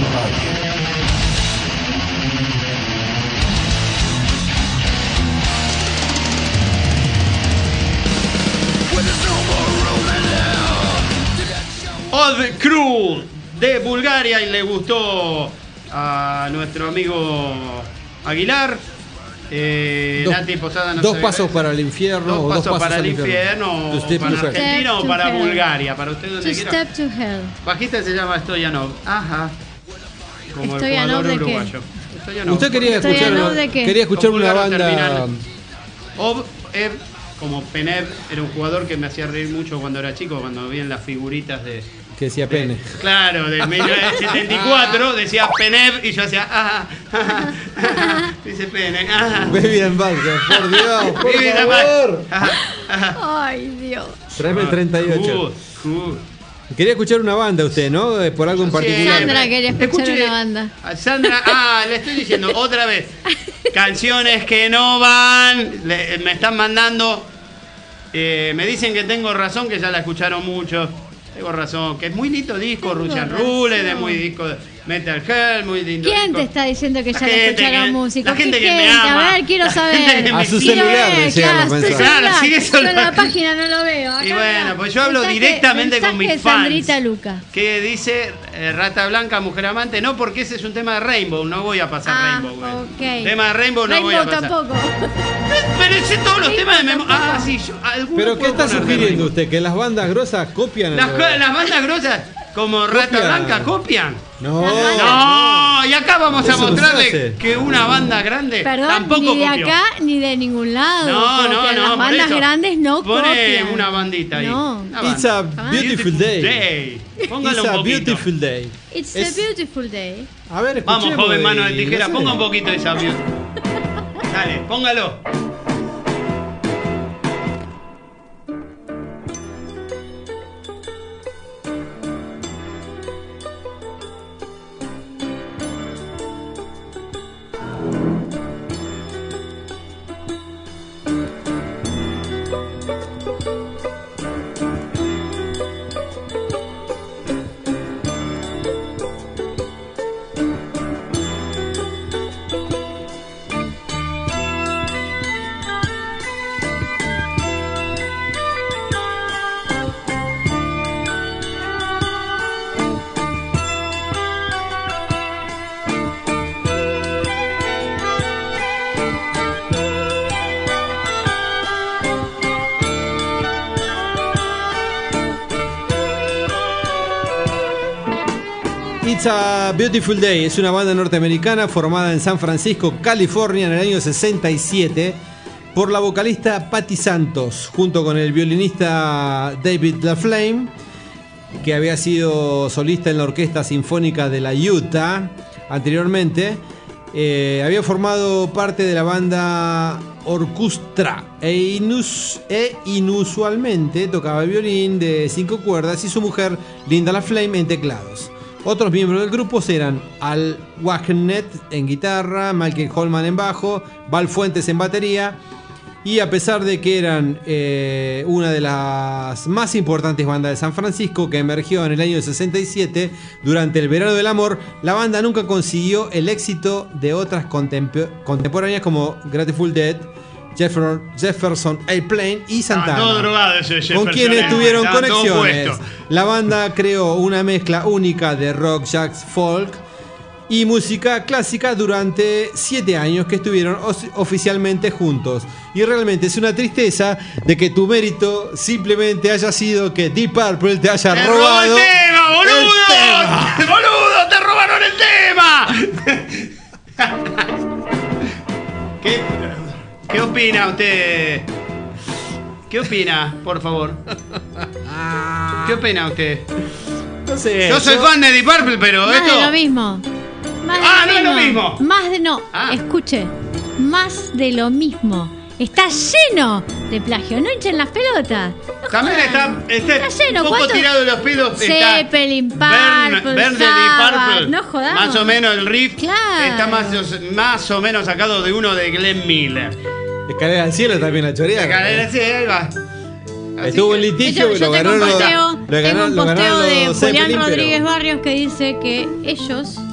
Radio. Odd Crew de Bulgaria, y le gustó a nuestro amigo Aguilar. Eh, Dos- Nati Posada no dos se pasos ve. para el infierno Dos o pasos, dos pasos para al el infierno. infierno, To o step para to hell. Argentina o Step para to hell. Bulgaria, para usted To donde quiera. step to hell. Bajista se llama Stoyanov. Ajá. Como el ¿Stoyanov jugador de qué? uruguayo. Stoyanov. Usted quería Estoy escuchar, hablando una- de qué. quería escuchar Con una vulgar banda terminal. Ob, Ev, como Penev, era un jugador que me hacía reír mucho cuando era chico, cuando vi en las figuritas de. que decía pene. Claro, de mil novecientos setenta y cuatro decía Penev y yo hacía. Ah, ah, ah, dice Pene. Ah, Baby and Badger, por Dios, por Vivi la favor. ma- ah, ah. Ay, Dios. Tráeme el treinta y ocho. Good, good. Quería escuchar una banda usted, ¿no? Eh, Por algo en particular. Sandra quería escuchar Escuche, una banda. a Sandra, ah, le estoy diciendo otra vez. Canciones que no van, le- me están mandando. eh, me dicen que tengo razón, que ya la escucharon mucho. Tengo razón, que es muy lindo disco, Tengo Russian razón. Roulette, es muy disco de Metal Hell, muy lindo ¿Quién disco. te está diciendo que La ya le gente escucharon que- música? la gente ¿Qué que me gente? ama. A ver, quiero La gente saber. que me A su quiere. celular Quiero ver, decían claro, los su mensajes. celular. Claro, sigue Yo en la celular. página no lo veo. Acá Y bueno, está. pues yo hablo Mensaje- directamente con mensaje mis de fans. Sandrita Luca. Que dice eh, Rata Blanca, Mujer Amante, no, porque ese es un tema de Rainbow, no voy a pasar Ah, Rainbow. güey. ok. Tema de Rainbow no voy a Rainbow pasar. tampoco. Pero ese todos los Rainbow temas de memoria. tampoco. Ah, sí, yo, alguno Pero ¿qué puedo está poner de sugiriendo Rainbow. usted? ¿Que las bandas grosas copian? Las, a co- los- las bandas grosas, como Rata Copian. Blanca, copian. No, No, y acá vamos a Eso no se mostrarle hace. que una banda grande Perdón, tampoco ni de copió. acá ni de ningún lado. No, no, copian. no. Las por bandas eso. grandes no Pone copian. una bandita ahí. No. Una It's a banda. beautiful day. day. Póngalo It's un a poquito. beautiful day. It's Es- a beautiful day. A ver, Vamos, escuchemos joven mano de y- tijera, no sé. ponga un poquito de esa beauty. Dale, póngalo. It's a Beautiful Day es una banda norteamericana formada en San Francisco, California, en el año sesenta y siete por la vocalista Patti Santos, junto con el violinista David LaFlame, que había sido solista en la Orquesta Sinfónica de la Utah anteriormente. Eh, había formado parte de la banda Orchestra e, inus- e inusualmente tocaba el violín de cinco cuerdas y su mujer Linda LaFlame en teclados. Otros miembros del grupo eran Al Wagner en guitarra, Michael Holman en bajo, Val Fuentes en batería. Y a pesar de que eran eh, una de las más importantes bandas de San Francisco, que emergió en el año sesenta y siete durante el verano del amor, la banda nunca consiguió el éxito de otras contempo- contemporáneas como Grateful Dead, Jeffer- Jefferson Airplane y Santana, Ah, todo drogado ese Jefferson, con quienes eh, tuvieron estaban todos conexiones. puestos. La banda creó una mezcla única de rock, jazz, folk y música clásica durante siete años que estuvieron os- oficialmente juntos. Y realmente es una tristeza de que tu mérito simplemente haya sido que Deep Purple te haya ¡Te robó robado el tema, boludo! el tema. ¡Boludo, te robaron el tema! ¿Qué, ¿Qué opina usted? ¿Qué opina, por favor? ¿Qué opina usted? No sé, Yo soy fan de Deep Purple, pero Más esto... de lo mismo. Más de Ah, no es lo mismo. Más de no. Ah. Escuche. Más de lo mismo. Está lleno de plagio. No hinchen las pelotas. No También jodan. está, está, Está lleno. un poco ¿Cuánto? tirado de los pelos. está Zeppelin, Burn- Purple, Burn de Deep Sabbath. Purple. No jodamos. Más o menos el riff Claro. está más, más o menos sacado de uno de Glenn Miller. Escalera al cielo también la chorea. La cadera, sí, ahí va. Así Estuvo en que- litigio Yo, y yo lo tengo un ganaron los- posteo, lo tengo ganaron- un lo posteo ganaron de los Julián Zeppelin, pero- Rodríguez Barrios que dice que ellos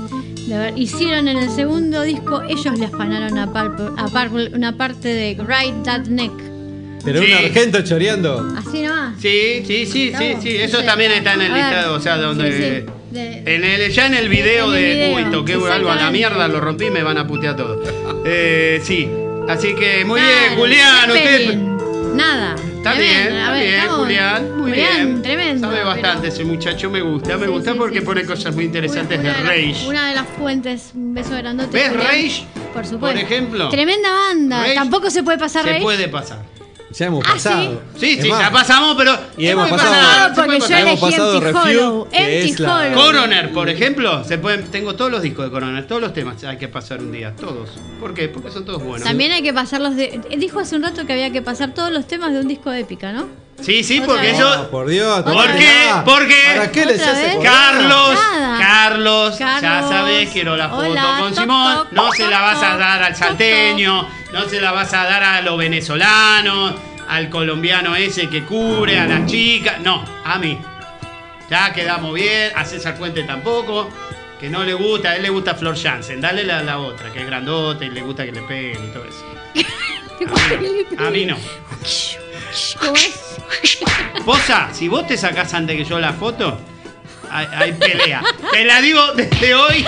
De ver, hicieron en el segundo disco, ellos le afanaron a Purple, a Purple una parte de Ride That Neck. Pero Sí. un argento choreando. Así nomás. Sí, sí, sí, sí, Estamos, sí. Eso sí. también está en el A ver, listado, o sea, donde... sí, sí, de- En el, ya en el video En el de... video, Uy, toqué algo a la exactamente. mierda, lo rompí, me van a putear todo. Eh, sí, así que muy Claro, bien, Julián, usted... Zeppelin. Nada. Está Tremendo, bien, a está ver, bien, estamos- Julián, muy Julián, bien. tremendo. Sabe bastante pero- ese muchacho, me gusta, me Sí, gusta sí, porque sí, pone sí. cosas muy interesantes Una de las- Rage. Una de las fuentes, un beso grandote. ¿Ves Julián. Rage? Por supuesto. Por ejemplo. Tremenda banda. Rage Tampoco se puede pasar Se Rage. puede pasar. Ya hemos Ah, pasado. Sí, Es sí, más, ya pasamos, pero... Y hemos se puede pasado- pasar, se porque puede yo pasar. hemos elegí pasado Empty Refute, Hollow. que Empty es la- Hollow. Coroner, por ejemplo, se pueden, tengo todos los discos de Coroner, todos los temas hay que pasar un día, todos. ¿Por qué? Porque son todos buenos. También hay que pasar los de. Dijo hace un rato que había que pasar todos los temas de un disco de épica, ¿no? Sí, sí, ¿Otra porque vez? No, eso... por Dios. ¿Por no qué? nada. ¿Por qué? ¿Para qué les ¿Otra hace vez? acordar? Carlos, Nada. Carlos, ya Carlos, sabes, quiero la foto hola, con toc, Simón. toc, No se toc, la vas a toc, dar al toc, salteño, no se la vas a dar a los venezolanos, al colombiano ese que cubre, a las chicas. No, a mí. Ya quedamos bien, a César Puente tampoco, que no le gusta, a él le gusta Flor Jansen. Dale la, la otra, que es grandota y le gusta que le peguen y todo eso. A mí no. ¿Cómo es? Posa, si vos te sacás antes que yo la foto, hay, hay pelea. Te la digo desde hoy.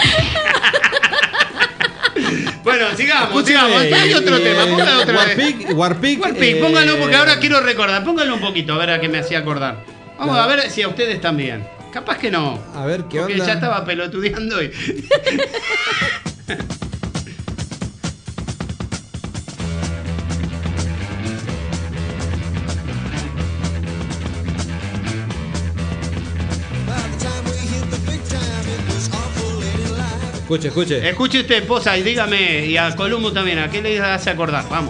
Bueno, sigamos, sigamos. Hay otro eh, tema, póngalo otra vez. Warpic, Warpic, Warpic, eh, póngalo porque ahora quiero recordar. Póngalo un poquito, a ver a qué me hacía acordar. Vamos Claro. a ver si a ustedes también. Capaz que no. A ver, ¿qué Porque onda? ya estaba pelotudeando y... Escuche, escuche. Escuche usted, Posa, y dígame, y a Columbo también, ¿a qué le hace acordar? Vamos.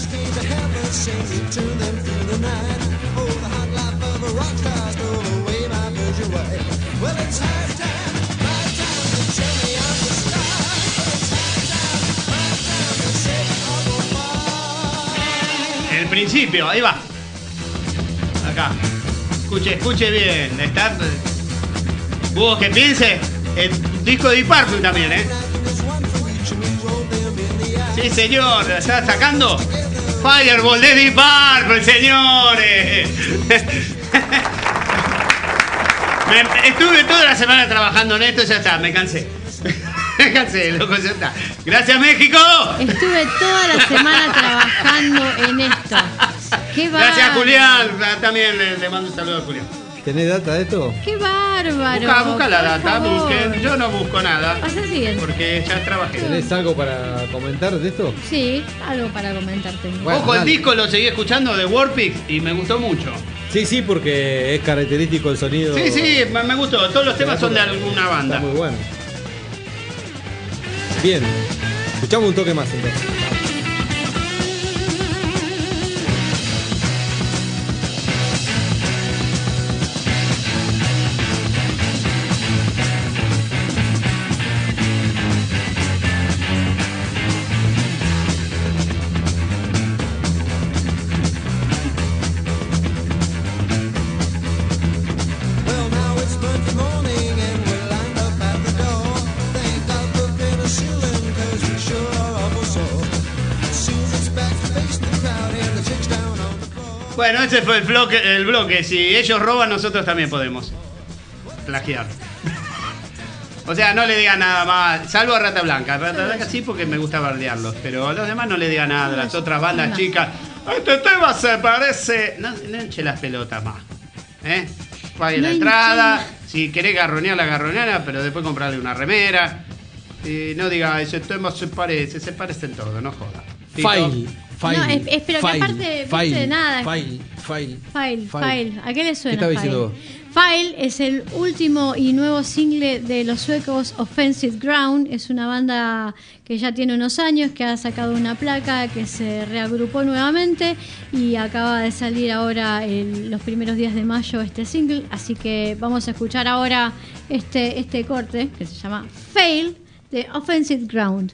El principio, ahí va. Acá. Escuche, escuche bien. Está... Hubo que piense. El disco de Deep Purple también, ¿eh? Sí, señor. ¿La está sacando? Fireball de Deep Purple, señores. Me- estuve toda la semana trabajando en esto, ya está, me cansé. Me cansé, loco, ya está. Gracias, México. Estuve toda la semana trabajando en esto. Qué bárbaro. Gracias, Julián. También le, le mando un saludo a Julián. ¿Tenés data de esto? Qué bárbaro. Busca, busca la por data, favor. busquen. Yo no busco nada. Pasa el siguiente. Porque ya trabajé. ¿Tenés algo para comentar de esto? Sí, algo para comentarte. Bueno, Ojo, el dale. disco lo seguí escuchando de Warpix y me gustó mucho. Sí, sí, porque es característico el sonido. Sí, sí, me me gustó. Todos los temas son de alguna banda. Está muy bueno. Bien. Escuchamos un toque más entonces. Well, now it's Monday morning and we're lined up at the door. Thank God for penicillin, cause we sure are awful sore. Susan's back to face the crowd and the chicks down on the floor. Bueno, ese fue el bloque, el bloque. Si ellos roban, nosotros también podemos plagiar. O sea, no le diga nada más, salvo a Rata Blanca. Rata Blanca sí, porque me gusta bardearlos, pero a los demás no le diga nada. Las otras bandas chicas, este tema se parece. No, no enche las pelotas más. ¿Eh? Pague la No entrada. Si querés garronear la garroneala, pero después comprarle una remera. Y no diga, ese tema se parece, se parece en todo, no joda. Tito. File. File. No, es- es- pero que file, aparte, file, viste, nada. File. File. File, File. ¿A qué le suena? ¿Qué estaba File? diciendo vos? File es el último y nuevo single de los suecos Offensive Ground. Es una banda que ya tiene unos años, que ha sacado una placa, que se reagrupó nuevamente y acaba de salir ahora el- los primeros días de mayo este single. Así que vamos a escuchar ahora este, este corte que se llama Fail de Offensive Ground.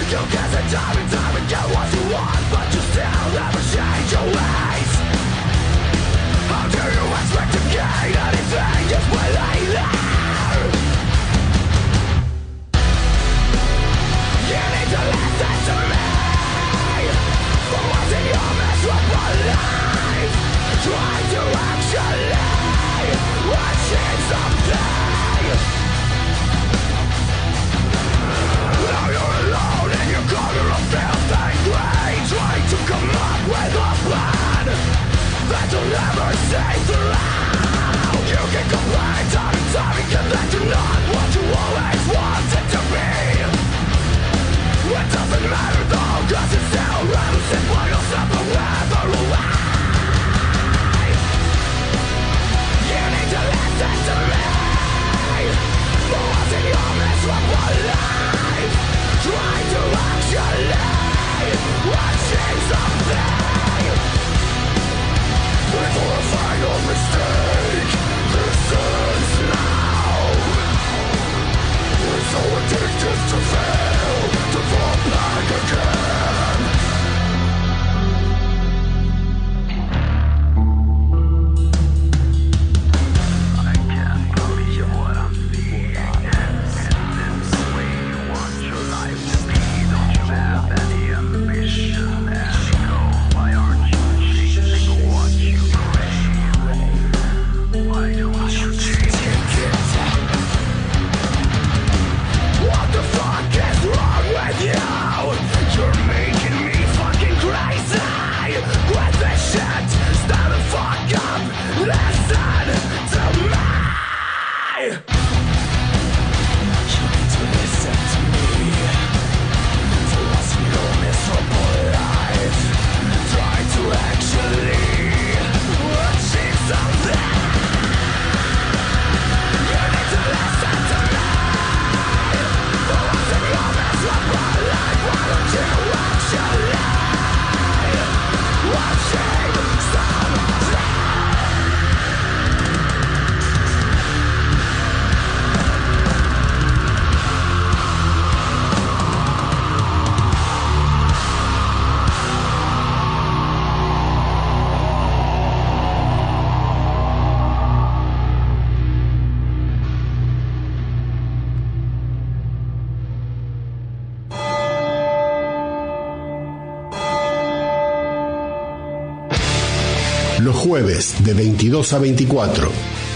Los jueves de veintidós a veinticuatro.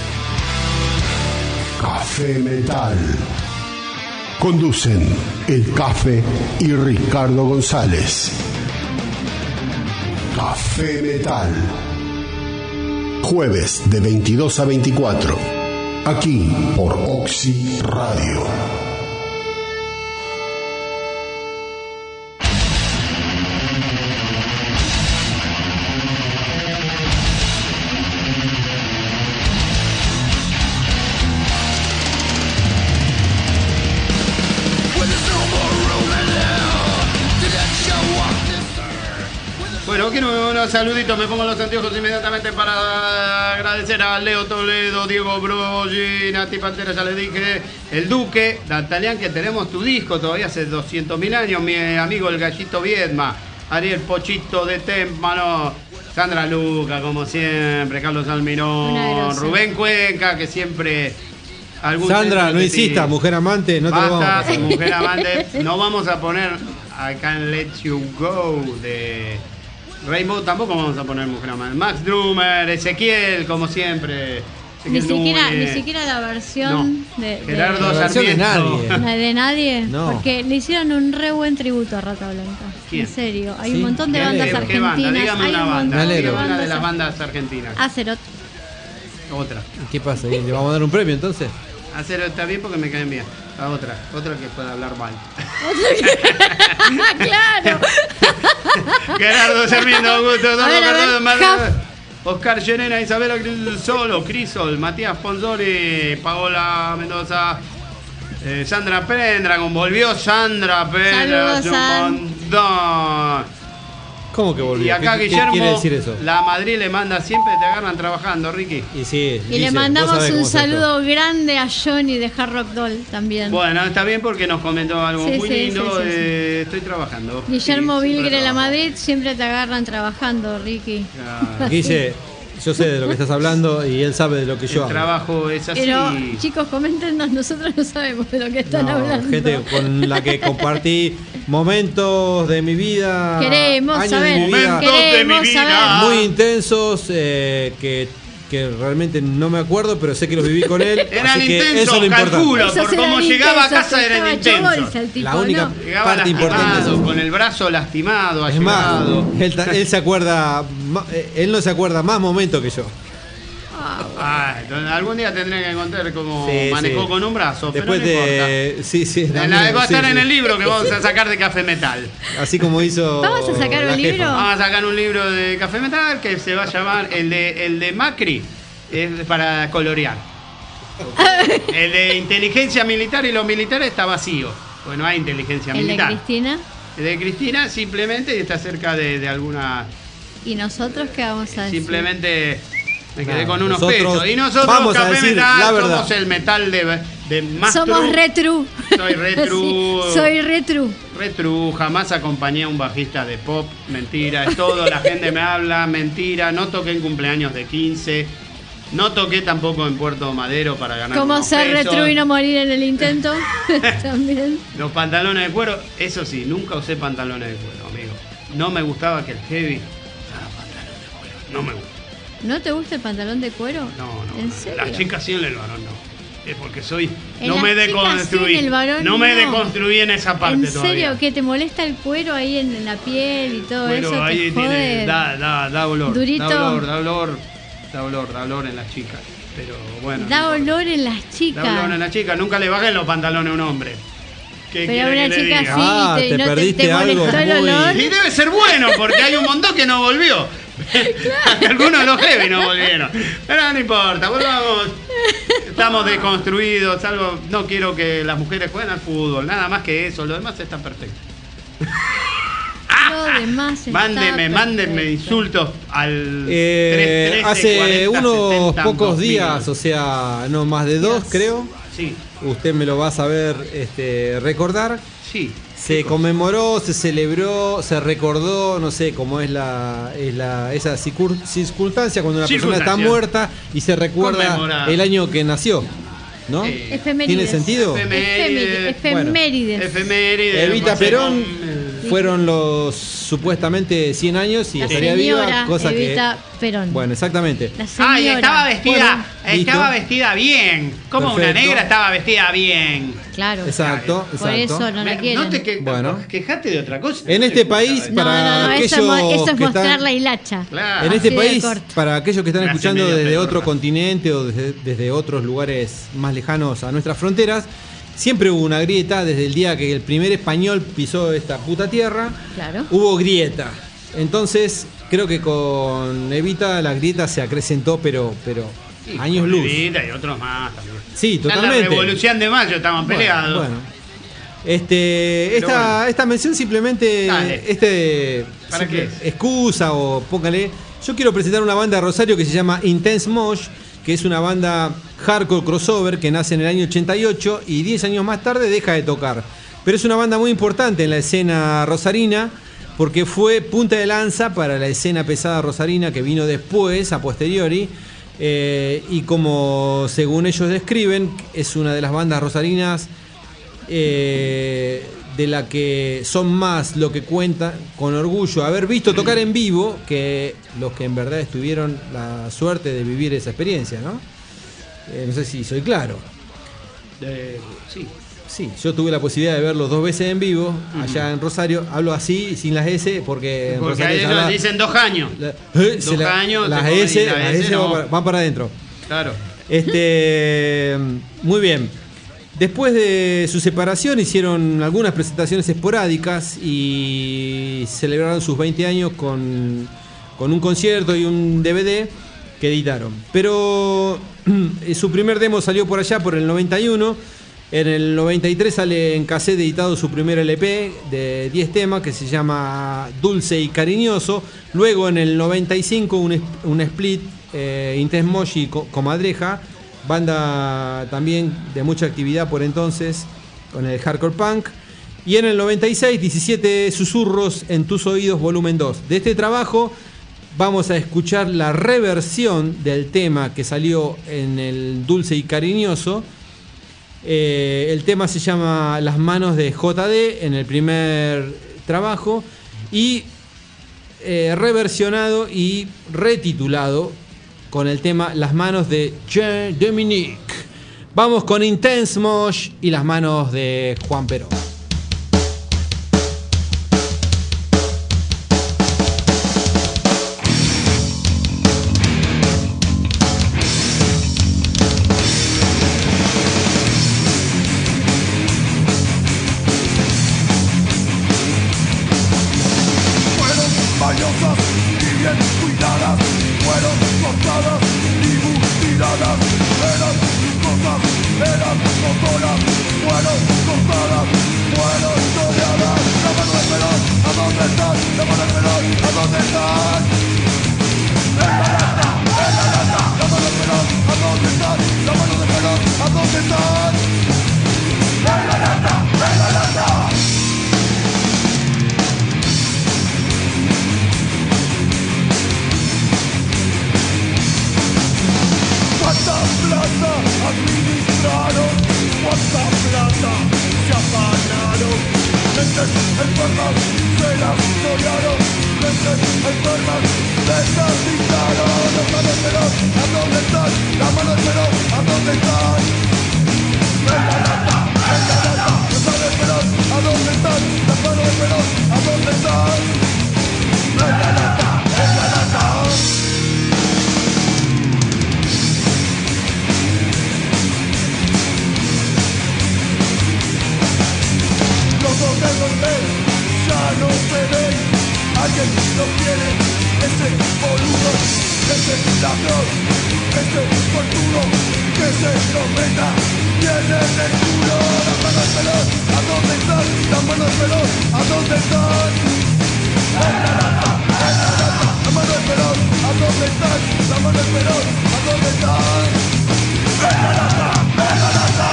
Café Metal. Conducen El Café y Ricardo González. Café Metal. Jueves de veintidós a veinticuatro. Aquí por Oxy Radio. Bueno, quiero unos saluditos, me pongo los anteojos inmediatamente para agradecer a Leo Toledo, Diego Broggi, Nati Pantera, ya le dije, el Duque, D'Artagnan, que tenemos tu disco todavía hace doscientos mil años, mi amigo el Gallito Viedma, Ariel Pochito de Témpano, Sandra Luca, como siempre, Carlos Almirón, Rubén Cuenca, que siempre... Sandra, no insistas, mujer amante, no te lo vamos a Basta, pasar. mujer amante, no vamos a poner I Can't Let You Go de... Rainbow tampoco vamos a poner mujer amante. Max Drummer, Ezequiel, como siempre. Ni Ezequiel siquiera, Núñez. ni siquiera la versión No. de, de- Gerardo La versión de Sarmiento. nadie. ¿La de nadie? No. Porque le hicieron un re buen tributo a Rata Blanca. ¿Quién? En serio. Hay Sí. un montón de ¿Qué- bandas qué- ¿Qué, qué argentinas. banda? Dígame hay una un banda. montón Me de alegro. Dígame una de las bandas. bandas argentinas. Acerot. Otra. ¿Qué pasa? ¿Le vamos a dar un premio entonces? Hacer está bien porque me caen bien. La otra. Otra que pueda hablar mal. Claro. Gerardo Sarmiento, Augusto, A ver, a ver, Eduardo Mar- Jaf. Oscar Llerena, Isabela Solo, Crisol, Matías Ponzori, Paola Mendoza, eh, Sandra Pendragon, volvió Sandra Pendragon, Saludos, San. un montón. ¿Cómo que volvió? Y acá ¿Qué- qué Guillermo, quiere decir eso? la Madrid le manda siempre, te agarran trabajando, Ricky. Y sí, Y le mandamos un saludo grande a Johnny de Hard Rock Doll también. Bueno, está bien porque nos comentó algo Sí, muy sí, lindo. sí, sí, sí. eh, Estoy trabajando. Guillermo Sí, siempre Vilgre de la trabajo. Madrid siempre te agarran trabajando, Ricky. Claro. Guille, yo sé de lo que estás hablando y él sabe de lo que yo El hablo. trabajo es así. Pero chicos, coméntenos, nosotros no sabemos de lo que están No, hablando. gente con la que compartí momentos de mi vida, Queremos años saber, de mi vida Momentos de mi queremos vida. saber. muy intensos eh, que, que realmente no me acuerdo, pero sé que los viví con él. Eran así que eso intensos, es lo importante. calculo, Esos por eran cómo llegaba a intensos, casa eran estaba hecho intensos. bolsa el tipo, La única- ¿no? Llegaba Parte importante es lastimado, eso. con el brazo lastimado, Es más, ayudado. él, ta- él se acuerda, ma- eh, él no se acuerda más momentos que yo. Ah, entonces algún día tendré que contar cómo Sí, manejó sí. con un brazo, Después pero no de, sí, sí, importa. En también, la- va a sí, estar en sí. el libro que vamos a sacar de Café Metal. Así como hizo. ¿Vamos a sacar un la jefa. libro? Vamos a sacar un libro de Café Metal que se va a llamar el de, el de Macri, es para colorear. El de inteligencia militar y los militares está vacío, porque no hay inteligencia El de militar. Cristina. El de Cristina simplemente está cerca de, de alguna. ¿Y nosotros qué vamos a decir? Simplemente me quedé Nada, con unos nosotros pesos. Y nosotros, vamos a Café decir Metal, la verdad. somos el metal de, de más Somos true. retru. Soy retru. Sí, soy retru. Retru, jamás acompañé a un bajista de pop, mentira, es todo, la gente me habla, mentira, no toqué en cumpleaños de quince, no toqué tampoco en Puerto Madero para ganar ¿Cómo unos ser pesos. retru y no morir en el intento? También. Los pantalones de cuero, eso sí, nunca usé pantalones de cuero, amigo. No me gustaba que el heavy usara pantalones de cuero, no me gusta. ¿No te gusta el pantalón de cuero? No, no. ¿En no. serio? Las chicas sí, en el varón no. Es porque soy. En No las me chicas deconstruí. sí, en el varón no me no. deconstruí en esa parte ¿En todavía. serio? ¿Que te molesta el cuero ahí en, en la piel y todo Pero eso? ahí ¿Te tiene. jode? Da, da, da olor. Durito. Da olor, da olor. Da olor, da olor en las chicas. Pero bueno. Da no importa. olor en las chicas. Da olor en las chicas. Nunca le bajen los pantalones a un hombre. ¿Qué Pero quiere una que le chica diga? sí, Ah, te, te ¿no te, perdiste te algo molestó el muy- olor? Y debe ser bueno, porque hay un montón que no volvió. Algunos de los heavy no volvieron. Pero no importa, volvamos. Estamos deconstruidos. Algo, no quiero que las mujeres jueguen al fútbol, nada más que eso. Lo demás está perfecto. Lo demás está Mándeme, mándenme perfecto. insultos al Eh, tres, trece, hace cuarenta, unos setenta, pocos dos mil. días, o sea, no más de dos, Dios. creo. Sí, Usted me lo va a saber este, recordar. sí. Se chicos. conmemoró, se celebró, se recordó, no sé cómo es la, es la esa circur- circunstancia cuando una persona está Circunstancia. muerta y se recuerda Conmemorar. el año que nació, ¿no? Eh, Efemérides. ¿Tiene sentido? Efemérides. Efemérides. Efemérides. Evita no sé, Perón con- fueron los supuestamente cien años y La estaría señora viva, cosa Evita que Perón. bueno, exactamente. La señora. Ay, estaba vestida, Bueno, estaba listo. vestida bien. Como una Perfecto. negra estaba vestida bien. Claro. Exacto, Por exacto. eso no la Me- quieren. no te que, Bueno. quejate de otra cosa. En No este te- país, No, para no, no, eso, es aquellos mo- eso es que mostrar están- la hilacha. Claro. En este Así de país, corto. para aquellos que están Me hace escuchando medio desde pedorro. otro continente o desde, desde otros lugares más lejanos a nuestras fronteras, siempre hubo una grieta desde el día que el primer español pisó esta puta tierra. Claro. Hubo grieta. Entonces, creo que con Evita la grieta se acrecentó, pero, pero Sí, años con luz. Evita y otros más también. Sí, En totalmente. la Revolución de Mayo estaban Bueno, peleados. Bueno, Este, Pero esta, bueno. esta mención simplemente, Dale. este, ¿Para simple- qué? excusa o póngale. Yo quiero presentar una banda de Rosario que se llama Intense Mosh, que es una banda hardcore crossover que nace en el año ochenta y ocho y diez años más tarde deja de tocar. Pero es una banda muy importante en la escena rosarina porque fue punta de lanza para la escena pesada rosarina que vino después, a posteriori. Eh, y como según ellos describen, es una de las bandas rosarinas eh, de la que son más lo que cuentan con orgullo haber visto tocar en vivo que los que en verdad estuvieron la suerte de vivir esa experiencia, ¿no? Eh, no sé si soy claro. Eh, sí. Sí, yo tuve la posibilidad de verlos dos veces en vivo allá en Rosario. Hablo así, sin las S, porque en Porque Rosario a se ellos habla- dicen dos años. la- eh, dos se la- años, las se comen y S, la las S S no. van para- van para adentro. Claro. Este, muy bien. Después de su separación hicieron algunas presentaciones esporádicas y celebraron sus veinte años con, con un concierto y un D V D que editaron. Pero su primer demo salió por allá por el noventa y uno En el noventa y tres sale en cassette editado su primer L P de diez temas que se llama Dulce y Cariñoso. Luego en el noventa y cinco un, un split, eh, Intense Mosh y Co- Comadreja, banda también de mucha actividad por entonces con el hardcore punk. Y en el noventa y seis, diecisiete susurros en tus oídos, volumen dos. De este trabajo vamos a escuchar la reversión del tema que salió en el Dulce y Cariñoso. Eh, el tema se llama Las manos de J D en el primer trabajo y eh, reversionado y retitulado con el tema Las manos de Jean Dominique. Vamos con Intense Mosh y Las manos de Juan Perón. Fueron valiosas y bien cuidadas, fueron cortadas y mutiladas, eran cosas, eran motoras, fueron cortadas, fueron toreadas. La mano del Perón, ¿a dónde están? La mano del Perón, ¿a dónde están? En la lata, en la lata, la mano del Perón, ¿a dónde están? La mano del Perón, ¿a dónde están? En la lata, en la lata. Cuánta plata administraron, cuánta plata se afanaron. Mentes enfermas se las torearon, mentes enfermas desartizaron. Las manos del Perón, ¿a dónde están? Las manos del Perón, ¿a dónde están? En la lata, en la lata. Las manos del Perón, ¿a dónde están? Las manos del Perón, ¿a dónde están? En la lata, en la lata. Los dos dedos de él ya no se ven. Alguien lo quiere, ese boludo, ese ladrón, ese fortuno, que se lo meta bien en el culo. Las manos del Perón, ¿a dónde están? Las manos del Perón, ¿a dónde están? En la lata, en la lata. Las manos del Perón, ¿a dónde están? Las manos del Perón, ¿a dónde están? En la lata, en la lata.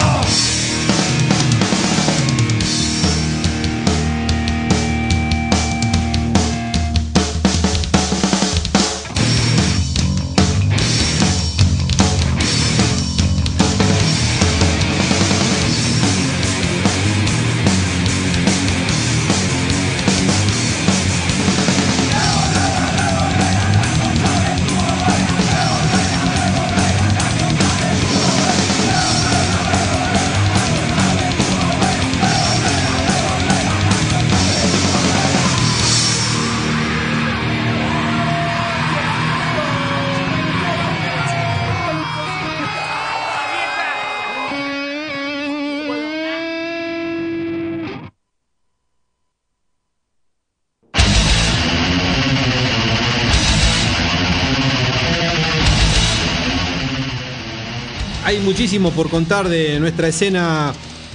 Hay muchísimo por contar de nuestra escena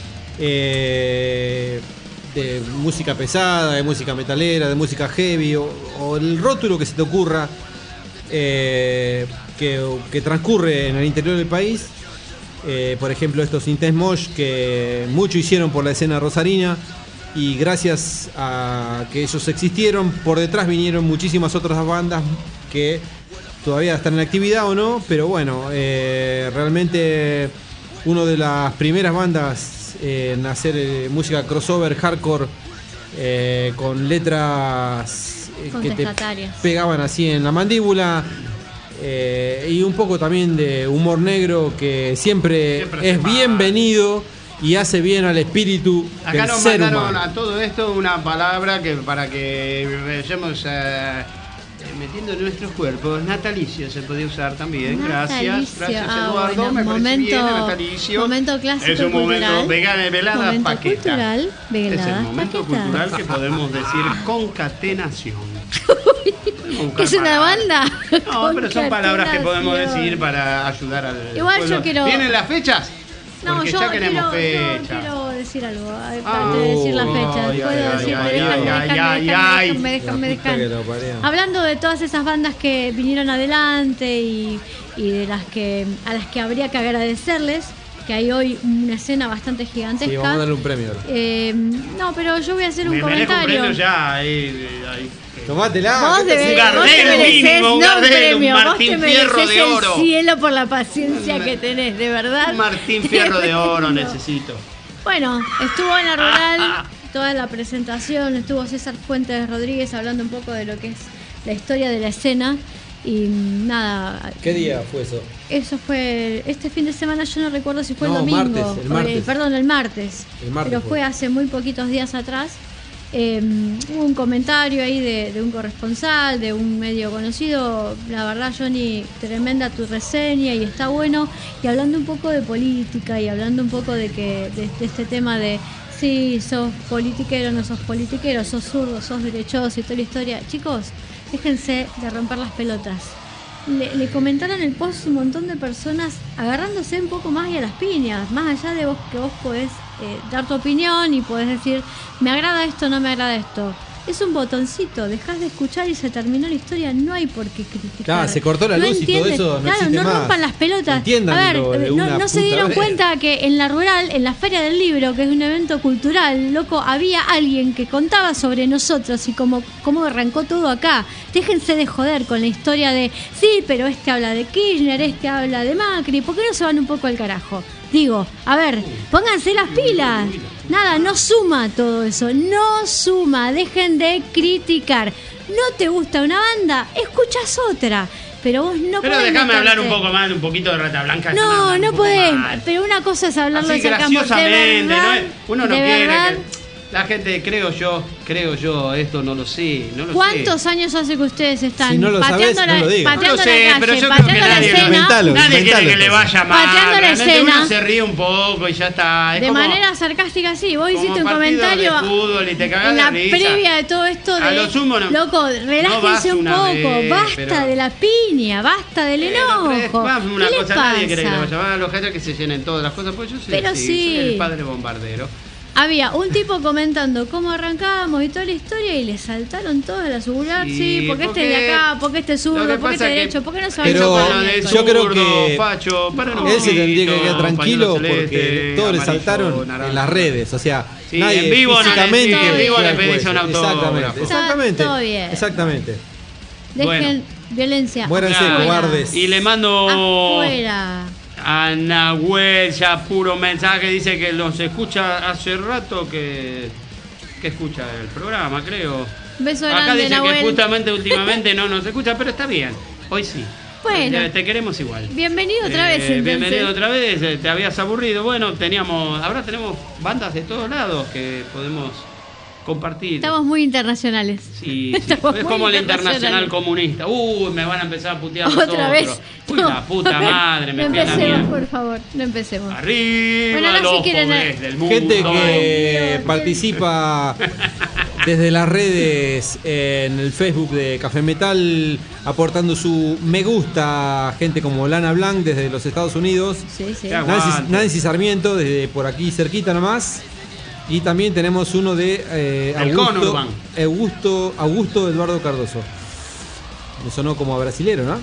eh, de música pesada, de música metalera, de música heavy o, o el rótulo que se te ocurra eh, que, que transcurre en el interior del país. Eh, por ejemplo, estos Intense Mosh que mucho hicieron por la escena rosarina y gracias a que ellos existieron, por detrás vinieron muchísimas otras bandas que todavía están en actividad o no, pero bueno, eh, realmente una de las primeras bandas eh, en hacer eh, música crossover hardcore eh, con letras eh, que te Contestatarias. pegaban así en la mandíbula eh, y un poco también de humor negro que siempre, Siempre se es paga. bienvenido y hace bien al espíritu Acá del nos ser mandaron humano. a todo esto una palabra que para que vayamos eh, metiendo en nuestros cuerpos. Natalicio se podía usar también. Gracias. Natalicio. Gracias, Ah, Eduardo. bueno, Me parece momento- bien, natalicio. momento clásico Es un momento cultural. vegana, velada, Momento paqueta. cultural, Es el veladas, momento paquetas. cultural que podemos decir concatenación. ¿Que es una banda? No, pero son palabras que podemos Concatenación. decir para ayudar al Igual yo pueblo. quiero- ¿Vienen las fechas? No, Porque yo ya queremos quiero, yo fecha. quiero decir algo. Antes Ah, de decir la fecha. ay, Puedo ay, decir, ay, déjame, ay, déjame, ay, déjame, ay, déjame, La déjame, puta que déjame. lo parió. Hablando de todas esas bandas que vinieron adelante y, y de las que a las que habría que agradecerles, que hay hoy una escena bastante gigantesca. Sí, vamos a darle un premio ahora. Eh, no, pero yo voy a hacer un Me merezco un comentario. premio ya. Ahí, ahí. Tomátela. Vos, ¿qué te debes- haces? Gardel, vos te mereces mínimo, un no un Gardel, un premio, vos Martín te mereces Fierro de oro. el cielo por la paciencia que tenés, de verdad. Un Martín Fierro de Oro Tremendo. necesito. Bueno, estuvo en la rural toda la presentación, estuvo César Fuentes Rodríguez hablando un poco de lo que es la historia de la escena y mm, nada. ¿Qué día fue eso? Eso fue este fin de semana, yo no recuerdo si fue No, el domingo, martes, el martes. eh, perdón, el martes, El martes pero fue. fue hace muy poquitos días atrás. Eh, hubo un comentario ahí de, de un corresponsal, de un medio conocido. La verdad, Johnny, tremenda tu reseña y está bueno. Y hablando un poco de política y hablando un poco de que de, de este tema de si sos politiquero, no sos politiquero, sos zurdo, sos derechoso y toda la historia. Chicos, déjense de romper las pelotas. Le, le comentaron el post un montón de personas agarrándose un poco más y a las piñas, más allá de vos que vos podés eh, dar tu opinión y podés decir, me agrada esto, no me agrada esto. Es un botoncito, dejás de escuchar y se terminó la historia, no hay por qué criticar. Claro, se cortó la No luz y todo entienden- eso no Claro, existe no más. rompan las pelotas. Entiéndanlo a ver, de no, una no se puta dieron vez. cuenta que en la rural, en la Feria del Libro, que es un evento cultural, loco, había alguien que contaba sobre nosotros y cómo, cómo arrancó todo acá. Déjense de joder con la historia de, sí, pero este habla de Kirchner, este habla de Macri, ¿por qué no se van un poco al carajo? Digo, a ver, pónganse las pilas. Nada, no suma todo eso, no suma, dejen de criticar. ¿No te gusta una banda? Escuchas otra. Pero vos no Pero podés déjame hablar un meterte. poco más, un poquito de Rata Blanca. déjame No, hablar un no poco podés. más. Pero una cosa es hablarlo Así de esa campo, de graciosamente, verdad, ¿no? es- Uno no de quiere verdad. que la gente, creo yo, creo yo, esto no lo sé, no lo ¿Cuántos sé. años hace que ustedes están Si no lo pateando sabés, la, no lo digas. pateando No lo sé, la pero calle, yo creo pateando que la nadie- escena? Inventalo. Nadie quiere inventalo, que le entonces. vaya mal. Pateando la realmente escena. uno se ríe un poco y ya está. Es De como- manera sarcástica, sí. Vos como hiciste un partido comentario de fútbol y te cagás en de la risa. previa de todo esto A de... lo sumo no- loco, relájense no vas un una poco. vez, basta pero- de la piña, basta del Pero, pero es enojo. más una ¿Qué les cosa, pasa? nadie quiere que le vaya mal a los haters que se llenen todas las cosas, pues yo soy, Pero así, sí. soy el padre bombardero. Había un tipo comentando cómo arrancábamos y toda la historia y le saltaron todas las seguridad, sí, Sí, porque, este porque es de acá, porque este es lo zurdo, que porque este pasa es que- derecho, porque no se van Pero a Con lo de yo creo zurdo, que Facho, paren un Él se tendría que poquito, quedar tranquilo pañuelo porque celeste, todos le amarillo, saltaron naranja. en las redes. O sea, Sí, nadie en vivo no le- físicamente en vivo fue le al pedís juez. un autógrafo. Exactamente, Está exactamente. todo bien. Exactamente. Dejen Bueno. violencia. Muéranse, afuera. cobardes. Y le mando Afuera. a Nahuel ya puro mensaje, dice que los escucha hace rato que, que escucha el programa, creo. Beso Acá grande, dice Nahuel. que justamente últimamente no nos escucha, pero está bien, hoy sí. Bueno. Te, te queremos igual. Bienvenido otra Eh, vez, entonces. bienvenido otra vez, eh, te habías aburrido. Bueno, teníamos, ahora tenemos bandas de todos lados que podemos compartir. Estamos muy internacionales. Sí, sí. Estamos Es muy como la internacionales. internacional comunista. Uy, me van a empezar a putear Otra nosotros. vez. Uy, No, la puta a ver, madre, me no fui a la empecemos, mierda. por favor, no empecemos. Arriba Bueno, ahora sí los quieren- pobres del mundo. Gente Ay, que Dios, participa desde las redes en el Facebook de Café Metal aportando su me gusta, gente como Lana Blanc desde los Estados Unidos, Sí, sí. Qué Nancy, Aguante. Nancy Sarmiento desde por aquí cerquita nomás, y también tenemos uno de eh, Del Augusto, Conurban. Augusto, Augusto Eduardo Cardoso. Me sonó como a brasilero, ¿no?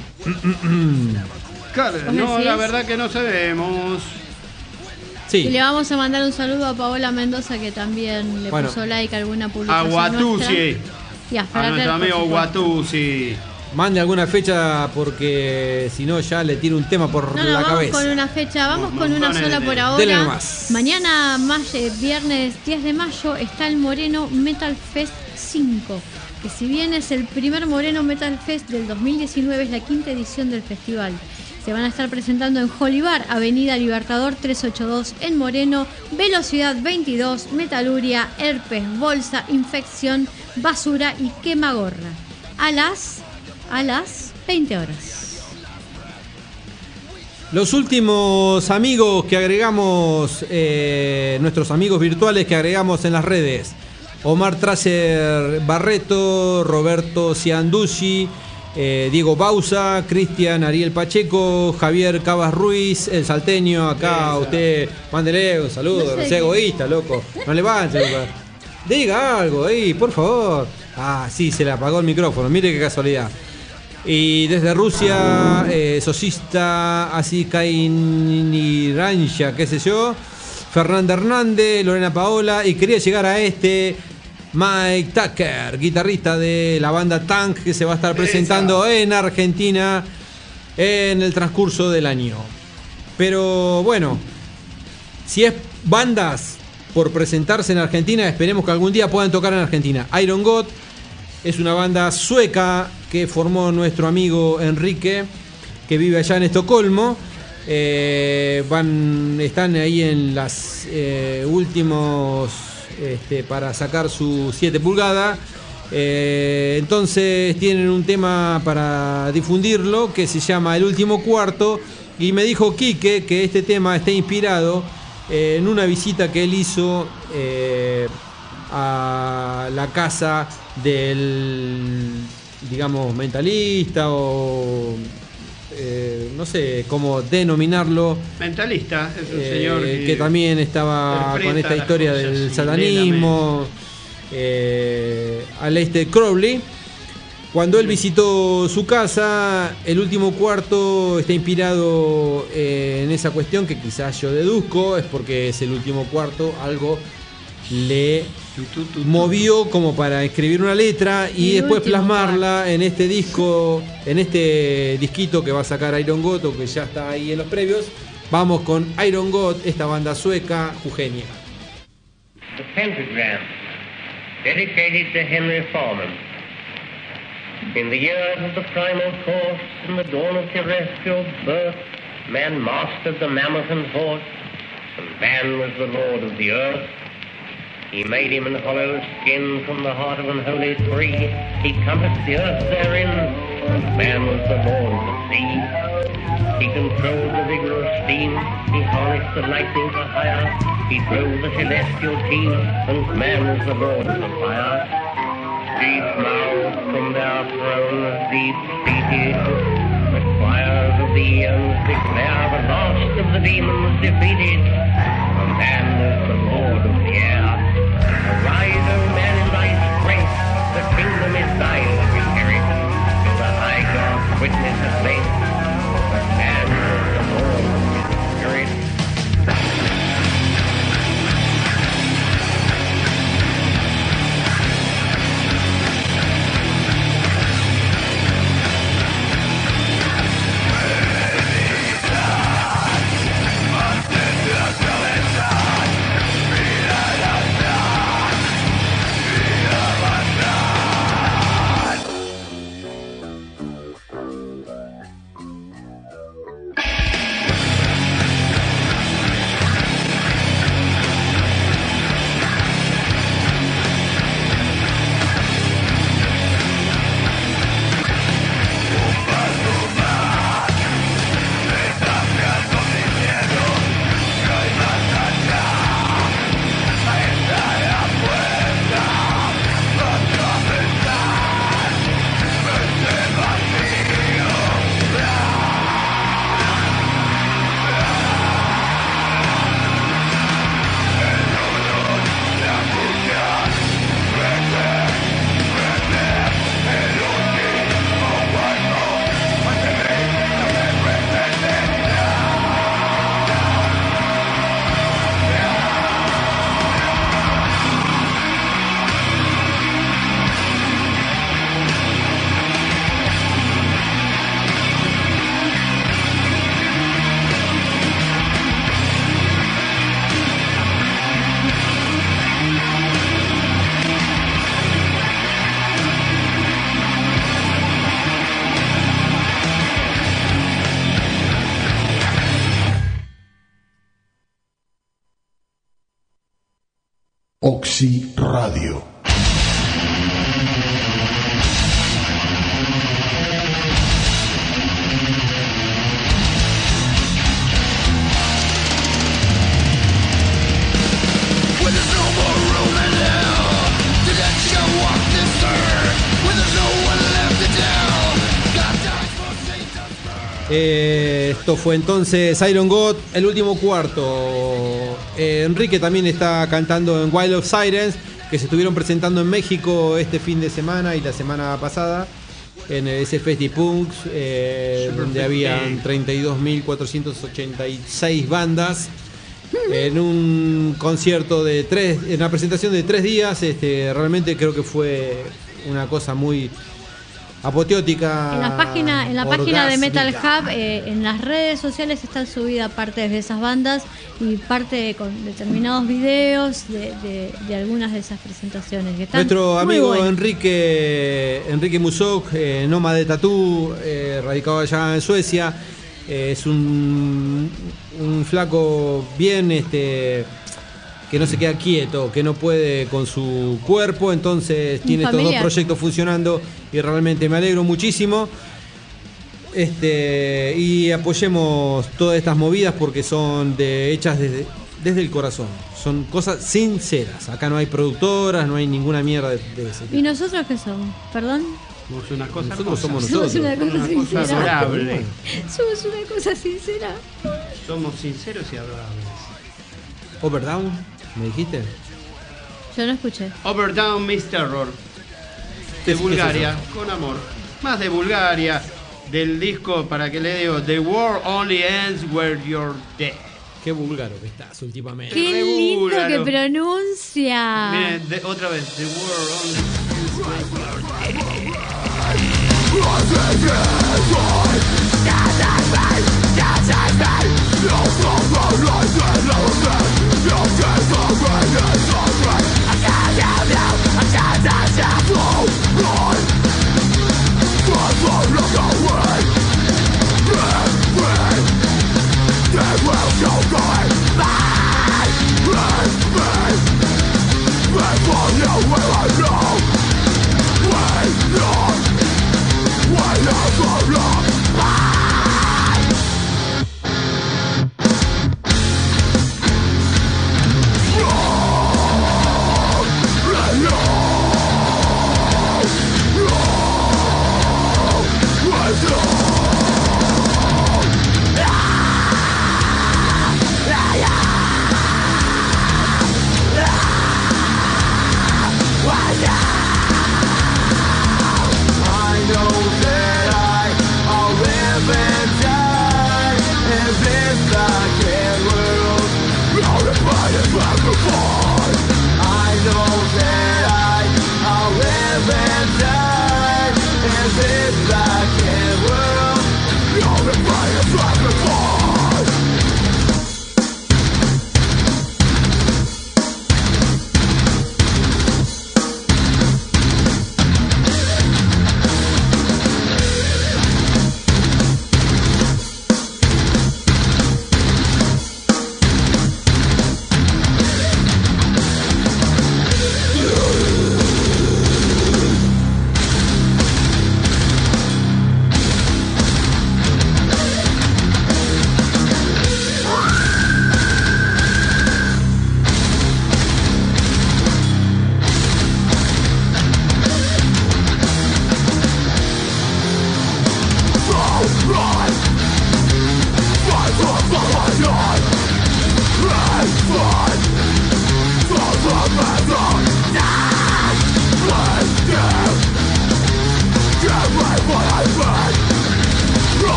Claro, ¿Vos no, decís? la verdad que no sabemos. Y le Sí, vamos a mandar un saludo a Paola Mendoza, que también le Bueno. puso like a alguna A publicación Guatuzzi, nuestra. Y a a Frater, nuestro por amigo supuesto. Guatuzzi. mande alguna fecha porque si no ya le tiro un tema por No, no, la vamos cabeza. con una fecha, vamos Mon- con una montones sola de- por Dele ahora. nomás. Mañana, más, eh, viernes diez de mayo, está el Moreno Metal Fest cinco, que si bien es el primer Moreno Metal Fest del dos mil diecinueve, es la quinta edición del festival. Se van a estar presentando en Jolibar, Avenida Libertador trescientos ochenta y dos en Moreno, Velocidad veintidós, Metaluria, Herpes, Bolsa, Infección, Basura y Quemagorra. A las, a las veinte horas. Los últimos amigos que agregamos, eh, nuestros amigos virtuales que agregamos en las redes. Omar Tracer Barreto, Roberto Cianducci, eh, Diego Bausa, Cristian Ariel Pacheco, Javier Cabas Ruiz, el salteño, acá Esa. usted, mándele un saludo, No no, sé sea qué- egoísta, loco, no levante, loco. Diga algo ahí, por favor. Ah, sí, se le apagó el micrófono, mire qué casualidad. Y desde Rusia, eh, Sosista, así Kainiranja, qué sé yo, Fernanda Hernández, Lorena Paola, y quería llegar a este Mike Tucker, guitarrista de la banda Tank, que se va a estar presentando en Argentina en el transcurso del año. Pero bueno, si es bandas por presentarse en Argentina, esperemos que algún día puedan tocar en Argentina. Iron God es una banda sueca que formó nuestro amigo Enrique, que vive allá en Estocolmo. Eh, van, están ahí en las eh, últimos este, para sacar su siete pulgadas. Eh, entonces tienen un tema para difundirlo que se llama El Último Cuarto. Y me dijo Quique que este tema está inspirado eh, en una visita que él hizo eh, a la casa del, digamos, mentalista o eh, no sé cómo denominarlo, Mentalista, es un eh, señor que también estaba interpreta con esta las historia cosas del sin satanismo, eh, Aleister Crowley. Cuando él visitó su casa, El Último Cuarto está inspirado eh, en esa cuestión que quizás yo deduzco, es porque es el último cuarto, algo le movió como para escribir una letra y El después último plasmarla en este disco, en este disquito que va a sacar Iron God, o que ya está ahí en los previos. Vamos con Iron God, esta banda sueca jujeña. The Pentagram, dedicated to Henry Foreman. In the years of the primal course, in the dawn of terrestrial birth, man mastered the mammoth and horse, and man was the lord of the earth. He made him an hollow skin from the heart of an holy tree. He compassed the earth therein, and man was the lord of the sea. He controlled the vigor of steam, he harnessed the lightning for hire. He drove the celestial team, and man was the lord of the fire. Deep mouthed from their thrones, deep seated, the choirs of the eons declare the last of the demons defeated. For man is the lord of the air. Arise, O man, in thy strength, the kingdom is thine to inherit. Till the high God witness at length, that man is the lord of his spirit. Oxy Radio. When there's no more room in hell to let you walk this earth, when there's no one left to tell Eh, esto fue entonces Iron God, el último cuarto. Eh, Enrique también está cantando en Wild of Sirens, que se estuvieron presentando en México este fin de semana y la semana pasada en ese Festipunks, eh, donde habían treinta y dos mil cuatrocientas ochenta y seis bandas en un concierto de tres, en una presentación de tres días. Este, realmente creo que fue una cosa muy apoteótica. En la página, en la página de orgásmica. Metal Hub, eh, en las redes sociales están subidas partes de esas bandas y parte con determinados videos de, de, de algunas de esas presentaciones. Que están Nuestro muy amigo buenas. Enrique Enrique Musok, eh, nómade tatú, eh, radicado allá en Suecia, eh, es un, un flaco bien este que no se queda quieto, que no puede con su cuerpo, entonces Un tiene estos dos familiar. proyectos funcionando y realmente me alegro muchísimo. Este, y apoyemos todas estas movidas porque son de, hechas desde, desde el corazón. Son cosas sinceras. Acá no hay productoras, no hay ninguna mierda de, de ese tipo. ¿Y nosotros qué somos? ¿Perdón? Somos una cosa Nosotros hermosa. somos Somos nosotros. una cosa Una cosa sincera. adorable. Somos una cosa sincera. Somos sinceros y adorables. Overdown, ¿me dijiste? Yo no escuché. Overdown Miss Terror. ¿Qué De es- Bulgaria, qué con amor. Más de Bulgaria. Del disco, para que le digo, The War Only Ends Where You're Dead. Qué búlgaro que estás últimamente. Qué re lindo búlgaro. que pronuncia. Miren, de- otra vez, The War Only Ends Where You're Dead.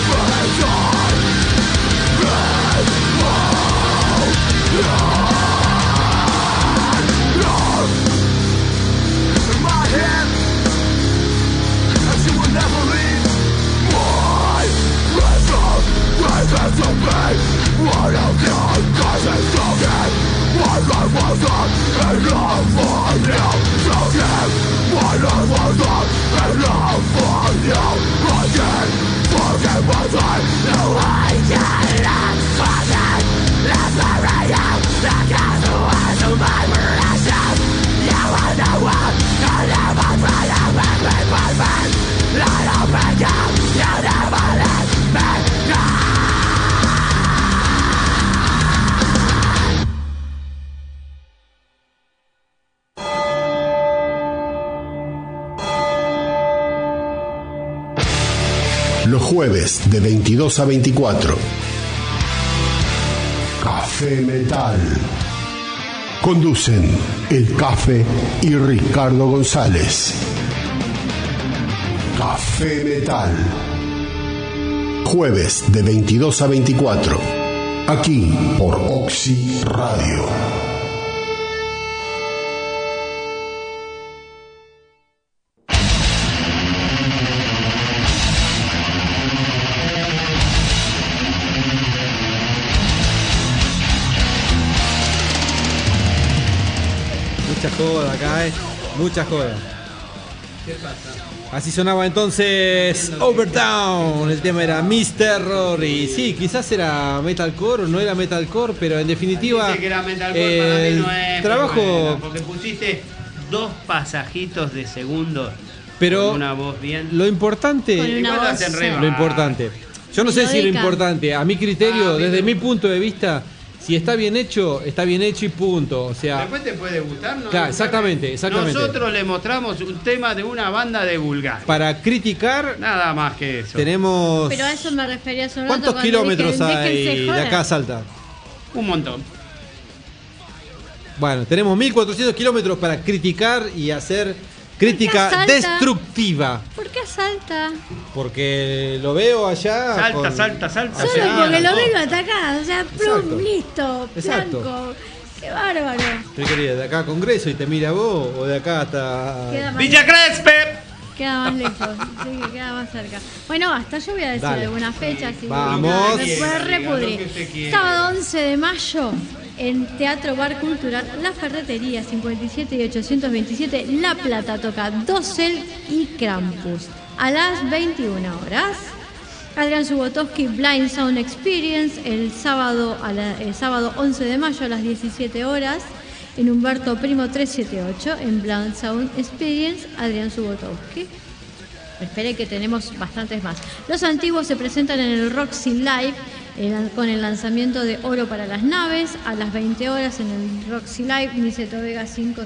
Yeah. jueves de veintidós a veinticuatro. Café Metal. Conducen El Cafe y Ricardo González. Café Metal. Jueves de veintidós a veinticuatro. Aquí por Oxy Radio. Mucha joda acá, eh. Mucha joda. ¿Qué pasa? Así sonaba entonces Overdown. El tema era Miss Terror. Y sí, quizás era metalcore o no era metalcore, pero en definitiva. Dice que era metalcore, para mí el no es. trabajo. Buena, porque pusiste dos pasajitos de segundo. Pero con una voz bien. lo importante. Con una Igual voz, hacen re sí. mal. Lo importante. Yo no sé si lo Melódica. importante. A mi criterio, Ah, a mí desde me- mi punto de vista, si está bien hecho, está bien hecho y punto. O sea. Después te puede gustar, ¿no? Claro, exactamente, exactamente. Nosotros le mostramos un tema de una banda de Bulgaria. Para criticar, Nada más que eso. tenemos. Pero a eso me refería hace un rato ¿Cuántos cuando kilómetros dije, hay "Déjense de joder". acá a Salta? Un montón. Bueno, tenemos mil cuatrocientos kilómetros para criticar y hacer crítica Salta? destructiva. ¿Por qué salta? Porque lo veo allá. Salta, con- salta, salta. allá- Solo porque lo no. vengo atacado, o sea, plum, Exacto. listo, Exacto. blanco. Qué bárbaro. ¿Qué querías? ¿De acá a Congreso y te mira vos? ¿O de acá hasta.? Queda más, Villa Crespe. queda más lejos, sí, que queda más cerca. Bueno, basta, yo voy a decir Dale. algunas fechas. Y Vamos. me puede Diga lo repudrir. que usted quiera. Sábado once de mayo, en Teatro Bar Cultural, La Ferretería, cincuenta y siete y ochocientos veintisiete, La Plata, toca Dossel y Krampus. A las veintiuna horas. Adrián Subotovsky, Blind Sound Experience, el sábado, a la- el sábado once de mayo a las diecisiete horas, en Humberto Primo trescientos setenta y ocho, en Blind Sound Experience, Adrián Subotovsky. Esperé que tenemos bastantes más. Los antiguos se presentan en el Roxy Live el- con el lanzamiento de Oro para las Naves a las veinte horas en el Roxy Live. Niceto Vega cinco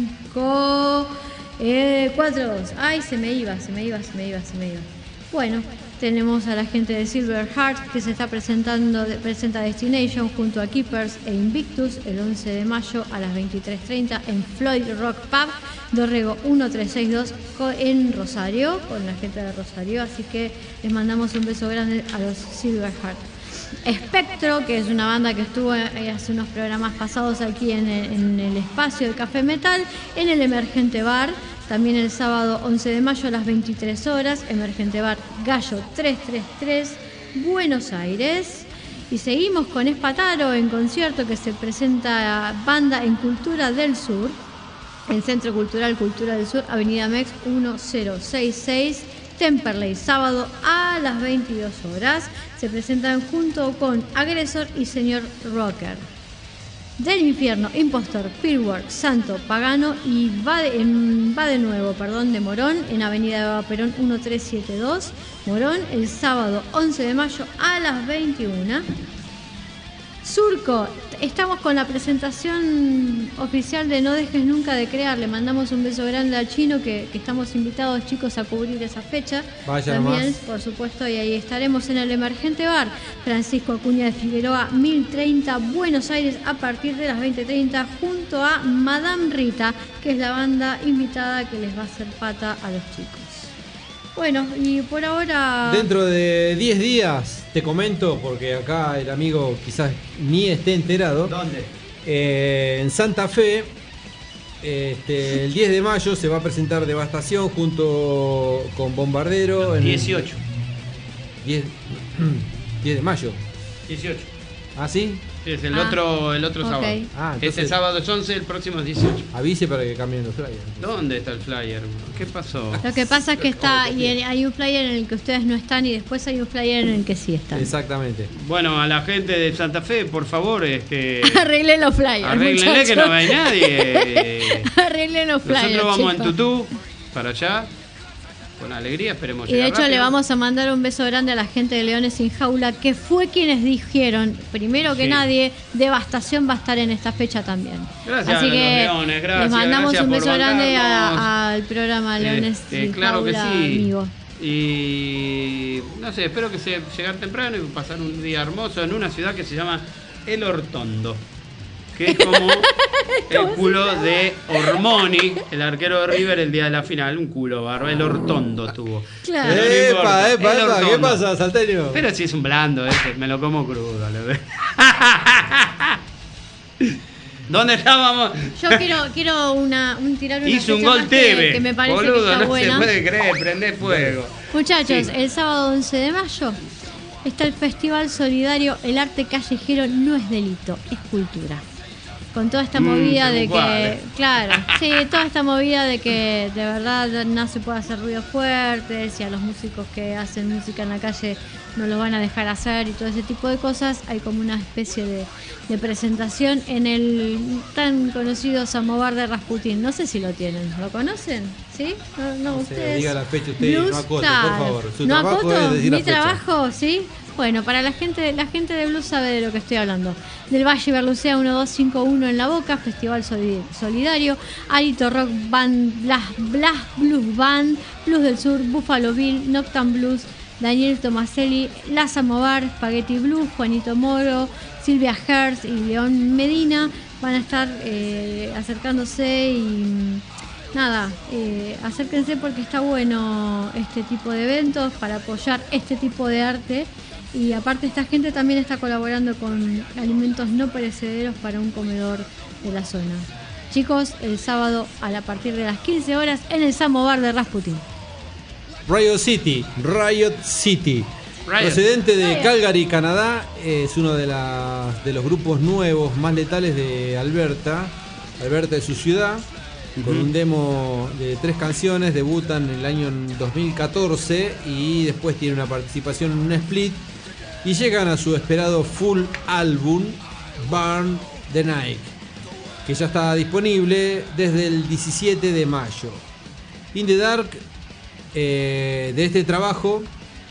cinco eh, cuatro dos. Ay, se me iba, se me iba, se me iba, se me iba. Bueno, tenemos a la gente de Silver Heart que se está presentando, presenta Destination junto a Keepers e Invictus el once de mayo a las veintitrés treinta en Floyd Rock Pub, Dorrego uno tres seis dos co- en Rosario, con la gente de Rosario, así que les mandamos un beso grande a los Silver Heart. Espectro, que es una banda que estuvo eh, hace unos programas pasados aquí en el, en el espacio de Café Metal, en el Emergente Bar, también el sábado once de mayo a las veintitrés horas, Emergente Bar Gallo trescientos treinta y tres, Buenos Aires. Y seguimos con Espataro en concierto que se presenta banda en Cultura del Sur, en Centro Cultural Cultura del Sur, Avenida Mex mil sesenta y seis, Temperley, sábado a las veintidós horas. Se presentan junto con Agresor y Señor Rocker. Del Infierno, Impostor, Pillwork, Santo, Pagano y va de, en- va de nuevo, perdón, de Morón, en Avenida Eva Perón mil trescientos setenta y dos, Morón, el sábado once de mayo a las veintiuna. Surco, estamos con la presentación oficial de No Dejes Nunca de Crear. Le mandamos un beso grande al Chino, que, que estamos invitados, chicos, a cubrir esa fecha. Vaya También, nomás. por supuesto, y ahí estaremos en el Emergente Bar Francisco Acuña de Figueroa mil treinta, Buenos Aires, a partir de las veinte treinta, junto a Madame Rita, que es la banda invitada que les va a hacer pata a los chicos. Bueno, y por ahora... Dentro de diez días, te comento, porque acá el amigo quizás ni esté enterado. ¿Dónde? Eh, en Santa Fe, este, el diez de mayo se va a presentar Devastación junto con Bombardero. En dieciocho. diez, diez de mayo. dieciocho. ¿Ah, sí? Sí, es el Ah, otro, el otro ok. sábado. Ah, entonces- Este sábado es once, el próximo es dieciocho. Avise para que cambien los flyers. ¿Dónde está el flyer? ¿Qué pasó? Lo que pasa es que está, y en- hay un flyer en el que ustedes no están y después hay un flyer en el que sí están. Exactamente. Bueno, a la gente de Santa Fe, por favor, este, Arreglen los flyers. arréglenle que muchachos. no hay nadie. Arreglen los flyers. Nosotros vamos en chicos. tutú para allá. Con alegría, esperemos Y de llegar hecho le rápido. vamos a mandar un beso grande a la gente de Leones Sin Jaula, que fue quienes dijeron, primero que Sí. nadie, Devastación va a estar en esta fecha también. Gracias Así a los que Leones, gracias, les mandamos gracias un por beso grande a- bancarnos. al programa Leones Este, Sin claro que Jaula, sí. amigo. Y no sé, espero que se llegar temprano y pasar un día hermoso en una ciudad que se llama El Hortondo, que es como el culo de Ormoni, el arquero de River el día de la final, un culo barro, El Hortondo tuvo. Claro. Pero no Epa, importa, epa, El epa, ¿qué Hortondo. pasa, Salteño? Pero si es un blando ese, me lo como crudo. Lo ve. ¿Dónde estábamos? Yo quiero, quiero una, un tirar una Hizo un fecha gol más que, Teve. que me parece Boludo, que está no buena. se puede creer, prende fuego. Muchachos, Sí. el sábado once de mayo está el Festival Solidario El Arte Callejero No es Delito, es Cultura. Con toda esta Mm, movida de según cuál, que, eh. claro, sí, toda esta movida de que de verdad no se puede hacer ruidos fuertes y a los músicos que hacen música en la calle no los van a dejar hacer y todo ese tipo de cosas, hay como una especie de, de presentación en el tan conocido Samovar de Rasputín. No sé si lo tienen, ¿lo conocen? ¿Sí? No, no, No sé, ustedes. diga la fecha usted y no Blues, acote, por claro. favor. Su ¿No trabajo acoto? es decir la Mi fecha. trabajo, ¿sí? Bueno, para la gente, la gente de Blues sabe de lo que estoy hablando. Del Valle Berlucea uno dos cinco uno en La Boca, Festival Soli- Solidario, Arito Rock Band, Blas, Blas Blues Band, Blues del Sur, Buffalo Bill, Nocturne Blues, Daniel Tomaselli, La Samovar, Spaghetti Blues, Juanito Moro, Silvia Hertz y León Medina van a estar eh, acercándose y mm, nada, eh, acérquense porque está bueno este tipo de eventos para apoyar este tipo de arte. Y aparte esta gente también está colaborando con alimentos no perecederos para un comedor de la zona. Chicos, el sábado a la partir de las quince horas en el Samovar de Rasputín. Riot City, Riot City. Riot. Procedente de Riot. Calgary, Canadá, es uno de, las, de los grupos nuevos más letales de Alberta. Alberta es su ciudad, con un demo de tres canciones. Debutan en el año dos mil catorce y después tiene una participación en un split. Y llegan a su esperado full álbum, Burn the Night, que ya está disponible desde el diecisiete de mayo. In the Dark, eh, de este trabajo,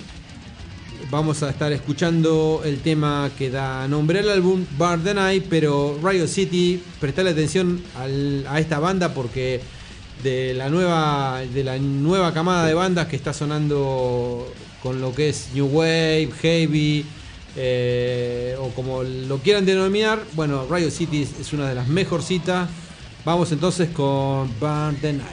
vamos a estar escuchando el tema que da nombre al álbum, Burn the Night, pero Riot City, prestale atención al- a esta banda porque de la nueva de la nueva camada de bandas que está sonando con lo que es New Wave, Heavy, eh, o como lo quieran denominar, bueno, Riot City es, es una de las mejorcitas. Vamos entonces con Burn the Night.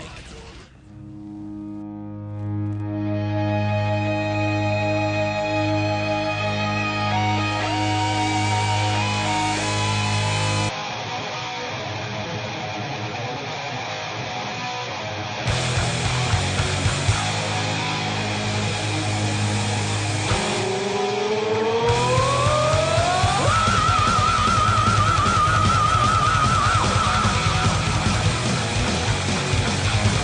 Burn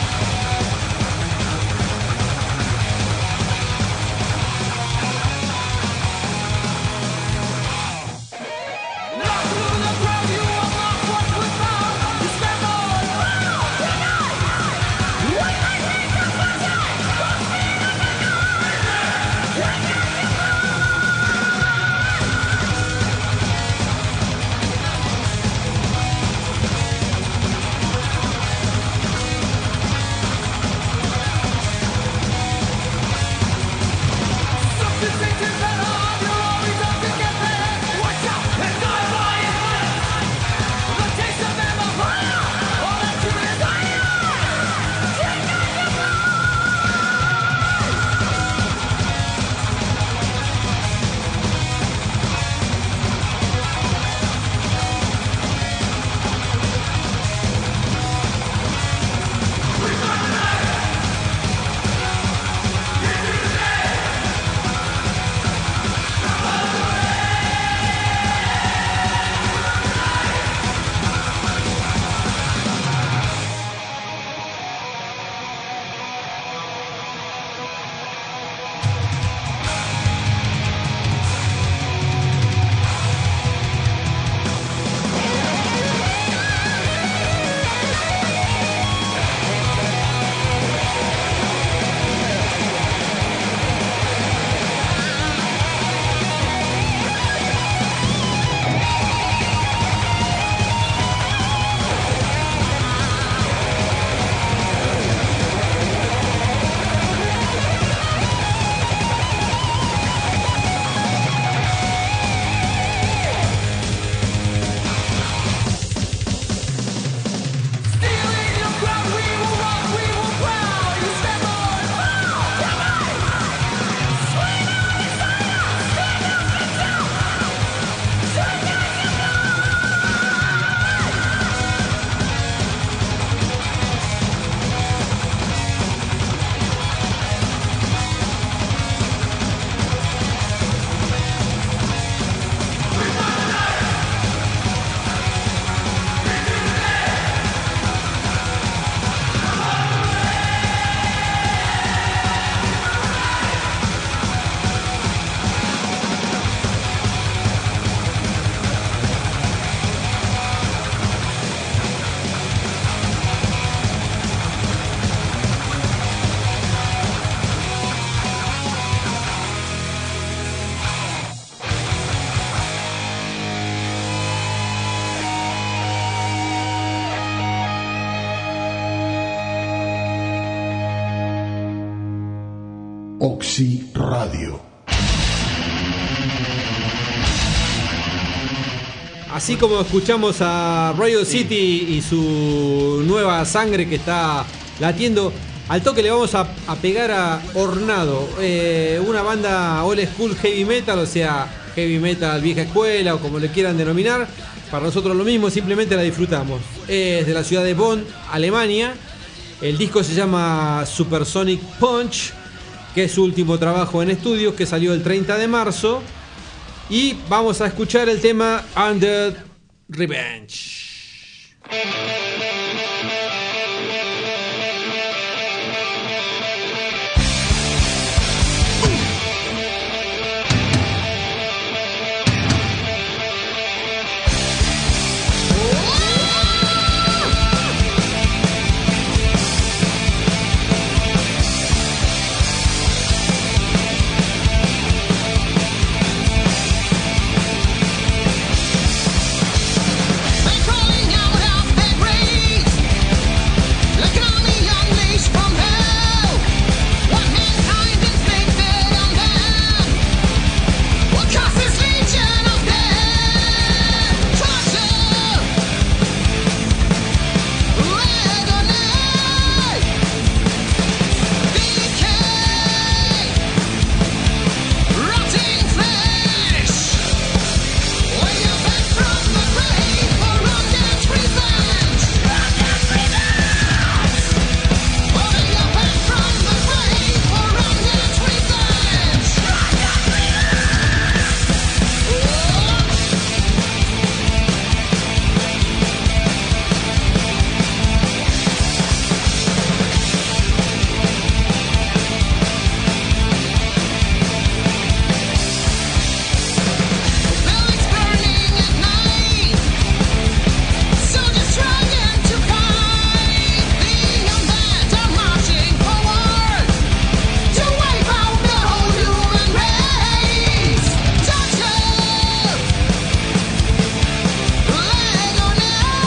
Oxy Radio. Así como escuchamos a Royal City y su nueva sangre que está latiendo, al toque le vamos a, a pegar a Hornado, eh, una banda old school heavy metal, o sea, heavy metal vieja escuela o como le quieran denominar. Para nosotros lo mismo, simplemente la disfrutamos. Es de la ciudad de Bonn, Alemania. El disco se llama Supersonic Punch, que es su último trabajo en estudios, que salió el treinta de marzo. Y vamos a escuchar el tema Under Revenge. Crawling out of their graves, looking on me unleashed from hell. What mankind inflicted on them will cause this legion of death. Torture, agony, decay, rotting flesh. When you're back from the grave for undead revenge. Undead revenge. When you're back from the grave for undead revenge. Undead Buildings burning at night, soldiers trying to fight. The undead are marching forward to wipe out the whole human race. Torture, agony,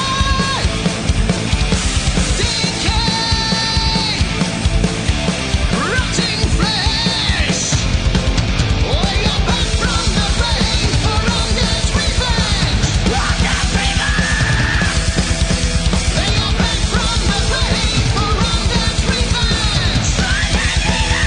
decay, rotting flesh. When you're back from the grave for undead revenge. Undead revenge. When you're back from the grave for undead revenge. Undead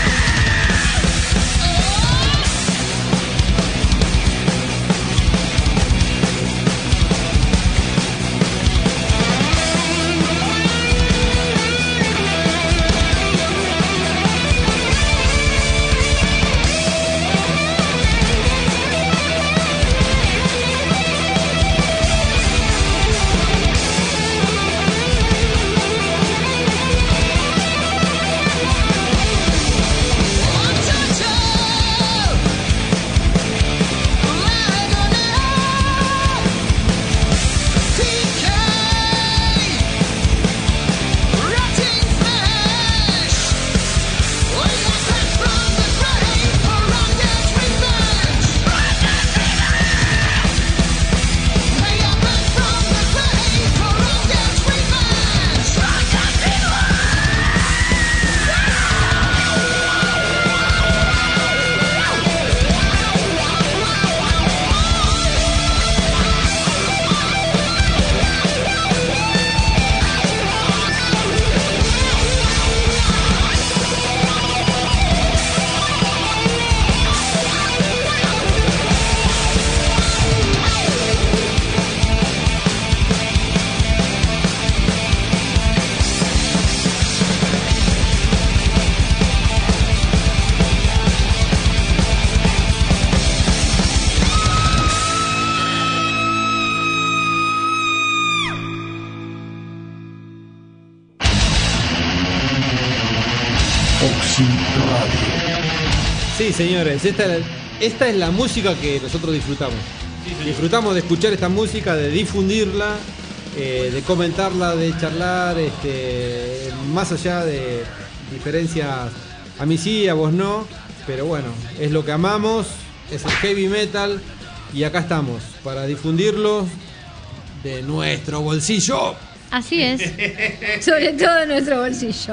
Oxy Radio. Sí, señores, esta, esta es la música que nosotros disfrutamos. Disfrutamos de escuchar esta música, de difundirla, eh, de comentarla, de charlar, este, más allá de diferencias, a mí sí, a vos no, pero bueno, es lo que amamos, es el heavy metal y acá estamos para difundirlo de nuestro bolsillo. Así es. Sobre todo en nuestro bolsillo.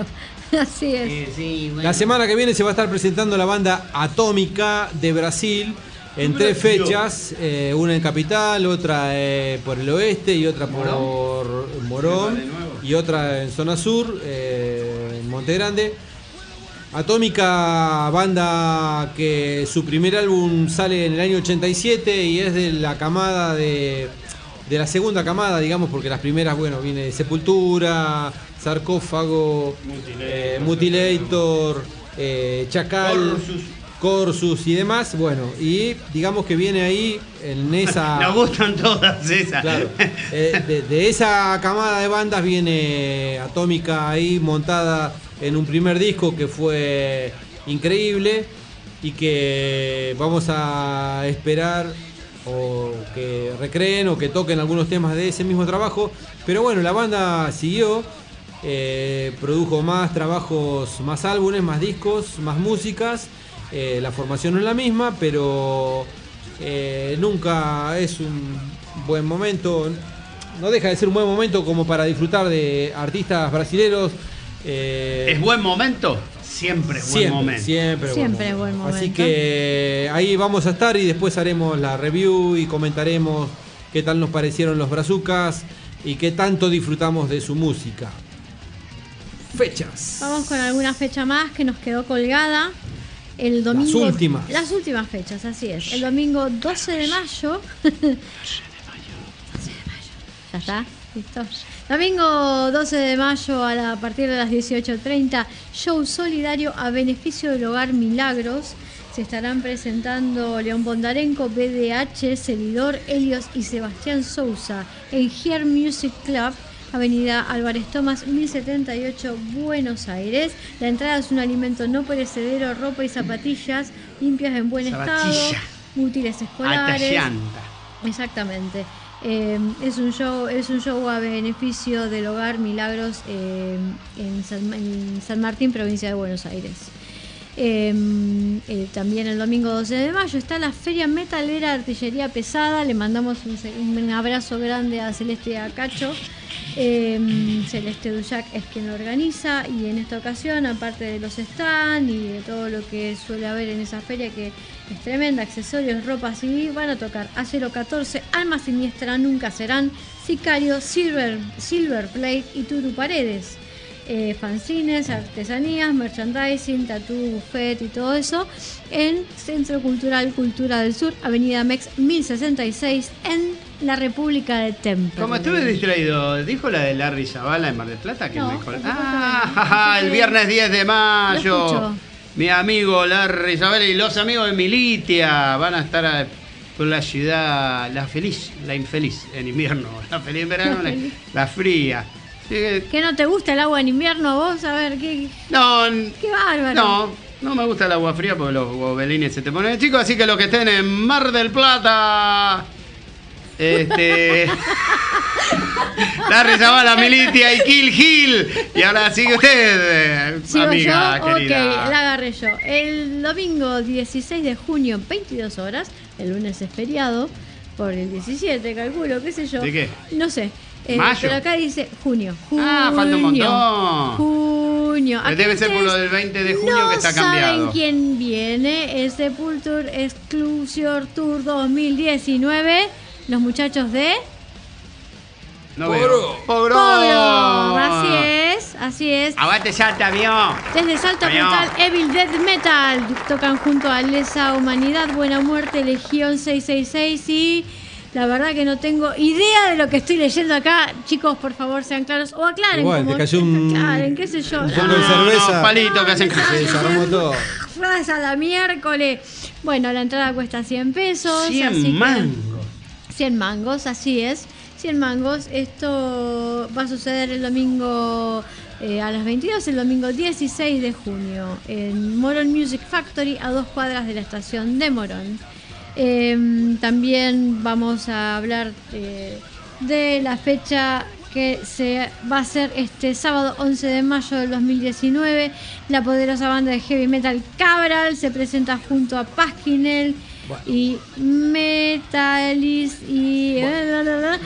Así es. Eh, sí, bueno. La semana que viene se va a estar presentando la banda Atómica de Brasil en tres fechas, eh, una en Capital, otra eh, por el oeste y otra por Morón y otra en zona sur, eh, en Monte Grande. Atómica, banda que su primer álbum sale en el año ochenta y siete y es de la camada de, de la segunda camada, digamos, porque las primeras, bueno, viene Sepultura, Sarcófago, eh, Mutilator, eh, Chacal, Corsus. Corsus y demás, bueno, y digamos que viene ahí en esa... Nos gustan todas esas. Claro, eh, de, de esa camada de bandas viene Atómica ahí montada en un primer disco que fue increíble y que vamos a esperar o que recreen o que toquen algunos temas de ese mismo trabajo, pero bueno, la banda siguió, eh, produjo más trabajos, más álbumes, más discos, más músicas. Eh, la formación no es la misma, pero eh, nunca es un buen momento, no deja de ser un buen momento como para disfrutar de artistas brasileños. Eh, ¿Es buen momento? Siempre es buen siempre, momento. siempre, Siempre buen buen momento. Así que ahí vamos a estar y después haremos la review y comentaremos qué tal nos parecieron los brazucas y qué tanto disfrutamos de su música. Fechas. Vamos con alguna fecha más que nos quedó colgada. El domingo, Las últimas. Las últimas fechas, así es. El domingo doce de mayo. doce de mayo. Ya está, listo. Domingo doce de mayo a, la, a partir de las dieciocho treinta, show solidario a beneficio del Hogar Milagros. Se estarán presentando León Bondarenko, B D H, Celidor, Helios y Sebastián Sousa en Here Music Club, Avenida Álvarez Tomás, mil setenta y ocho, Buenos Aires. La entrada es un alimento no perecedero, ropa y zapatillas limpias en buen Zapatilla. estado, útiles Alta escolares. llanta. Exactamente. Eh, es un show es un show a beneficio del Hogar Milagros eh, en, San, en San Martín, provincia de Buenos Aires. Eh, eh, también el domingo doce de mayo está la Feria Metalera Artillería Pesada. Le mandamos un, un abrazo grande a Celeste y a Cacho. Eh, Celeste Duyac es quien lo organiza y en esta ocasión, aparte de los stands y de todo lo que suele haber en esa feria, que es tremenda, accesorios, ropa civil, van a tocar A cero catorce, Alma Siniestra, Nunca Serán, Sicario, Silver, Silver Plate y Turu Paredes. Eh, fanzines, artesanías, merchandising, tatú, buffet y todo eso en Centro Cultural Cultura del Sur, Avenida Mex mil sesenta y seis en la República de Temperley. Como estuve distraído, ¿dijo la de Larry Zavala en Mar del Plata? Que No, me col- por supuesto ah, que no. jaja, el viernes diez de Lo mayo. escucho. Mi amigo Larry Zavala y los amigos de Militia van a estar a- por la ciudad, la feliz, la infeliz en invierno, la feliz en verano, La la, feliz. la fría. Sí, que- ¿Qué no te gusta el agua en invierno vos? A ver, qué, no, n- qué bárbaro. no, no me gusta el agua fría porque los gobelines se te ponen chicos, así que los que estén en Mar del Plata, este, Larry Zavala, Militia y Kill Hill. Y ahora sigue usted, eh, ¿Sigo amiga yo? querida. Ok, la agarré yo. El domingo dieciséis de junio, veintidós horas. El lunes es feriado. Por el diecisiete, calculo, qué sé yo. ¿De qué? No sé. Eh, ¿Mayo? pero acá dice junio. junio Ah, falta un montón. Junio. Pero Acá debe ser por lo ustedes del veinte de junio no que está cambiado. ¿Saben quién viene? El Sepulture Exclusion Tour dos mil diecinueve. Los muchachos de No veo. Pogrom. Pogrom. Así es, así es. Aguante Salta, amigo. Desde Salta Avión. Metal, Evil Death Metal. Tocan junto a Lesa Humanidad, Buena Muerte, Legión seiscientos sesenta y seis y la verdad que no tengo idea de lo que estoy leyendo acá. Chicos, por favor, sean claros o aclaren. Igual, como- te cayó un- aclaren, qué sé yo. un poco No, de cerveza. No, palito que hacen. Se desarmó todo. Vas a la miércoles. Bueno, la entrada cuesta cien pesos. así cien que- mangos. cien mangos, así es. cien mangos. Esto va a suceder el domingo eh, a las veintidós, el domingo dieciséis de junio, en Morón Music Factory, a dos cuadras de la estación de Morón. Eh, también vamos a hablar eh, de la fecha que se va a hacer este sábado once de mayo del dos mil diecinueve. La poderosa banda de heavy metal Cabral se presenta junto a Pasquinel y Metalis y en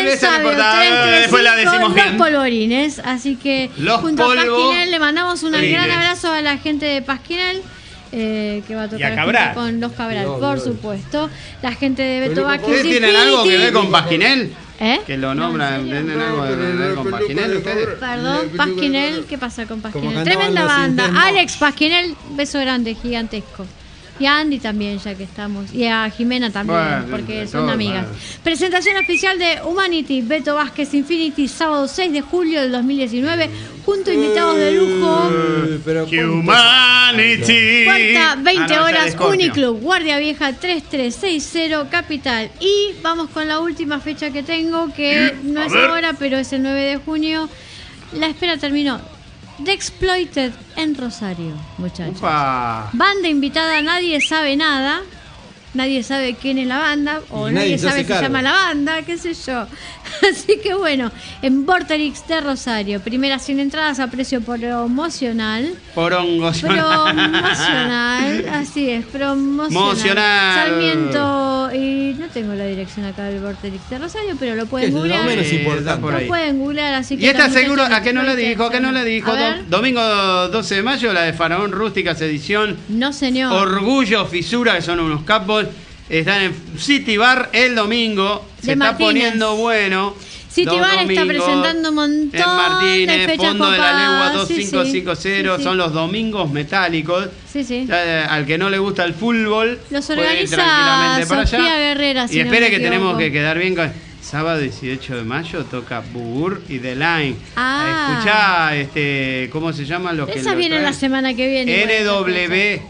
el esa no sabio importa, tres tres después la cinco, decimos los bien. polvorines. Así que Los junto a polvo- Pasquinel le mandamos un Rines. gran abrazo a la gente de Pasquinel. Eh, que va a Y a tocar Cabral. junto con los Cabral, Obvio, por obvio. supuesto. La gente de Beto Pero, Vázquez ¿Ustedes tienen algo que ver con Pasquinel? ¿Eh? Que lo No, nombran, ¿en serio? ¿tienen algo que ver con Pasquinel ustedes? Perdón, Pasquinel, ¿qué pasa con Pasquinel? cantaban Tremenda los banda. internos. Alex Pasquinel, beso grande, gigantesco. Y a Andy también, ya que estamos. Y a Jimena también, Bueno, porque de son todo, amigas. bueno. Presentación oficial de Humanity, Beto Vázquez Infinity, sábado seis de julio del dos mil diecinueve, junto a invitados de lujo. Eh, pero Humanity. Puerta, veinte Ah, no, esa horas, de Scorpio. Uniclub, Guardia Vieja tres tres seis cero, Capital. Y vamos con la última fecha que tengo, que no a es ver. ahora, pero es el nueve de junio. La espera terminó. The Exploited en Rosario, muchachos. Upa. Banda invitada, nadie sabe nada. Nadie sabe quién es la banda, o Y nadie nadie se sabe hace si se cargo. llama la banda, qué sé yo. Así que bueno, en Vorterix de Rosario, primeras cien entradas a precio promocional. Porongo. Promocional, así es, promocional. Mocional. Sarmiento, y no tengo la dirección acá del Vorterix de Rosario, pero lo pueden Es lo googlear. menos Sí, importante. está por Lo ahí. pueden googlear, así que. Y esta los seguro, muchachos ¿a qué no la Exploited dijo? ¿A qué no la también. dijo? A ver, Do- Domingo doce de mayo, la de Faraón Rústicas edición no señor. Orgullo, Fisura, que son unos capos. Están en City Bar el domingo. Se De está Martínez. poniendo bueno. City Dos Bar está domingos presentando un montón en Martínez, de fechas Fondo de la Legua copadas. dos Sí, cinco sí. cinco cero. Sí, sí. Son los domingos metálicos. Sí, sí. Ya, eh, al que no le gusta el fútbol, Los puede ir organiza tranquilamente para Sofía allá. Guerrera, si Y no espere me que equivoco. tenemos que quedar bien con. Sábado dieciocho de mayo toca Bur y The Line. Ah. Escuchá, este, ¿cómo se llaman los que Esa lo viene la traen? semana que viene. N igual, W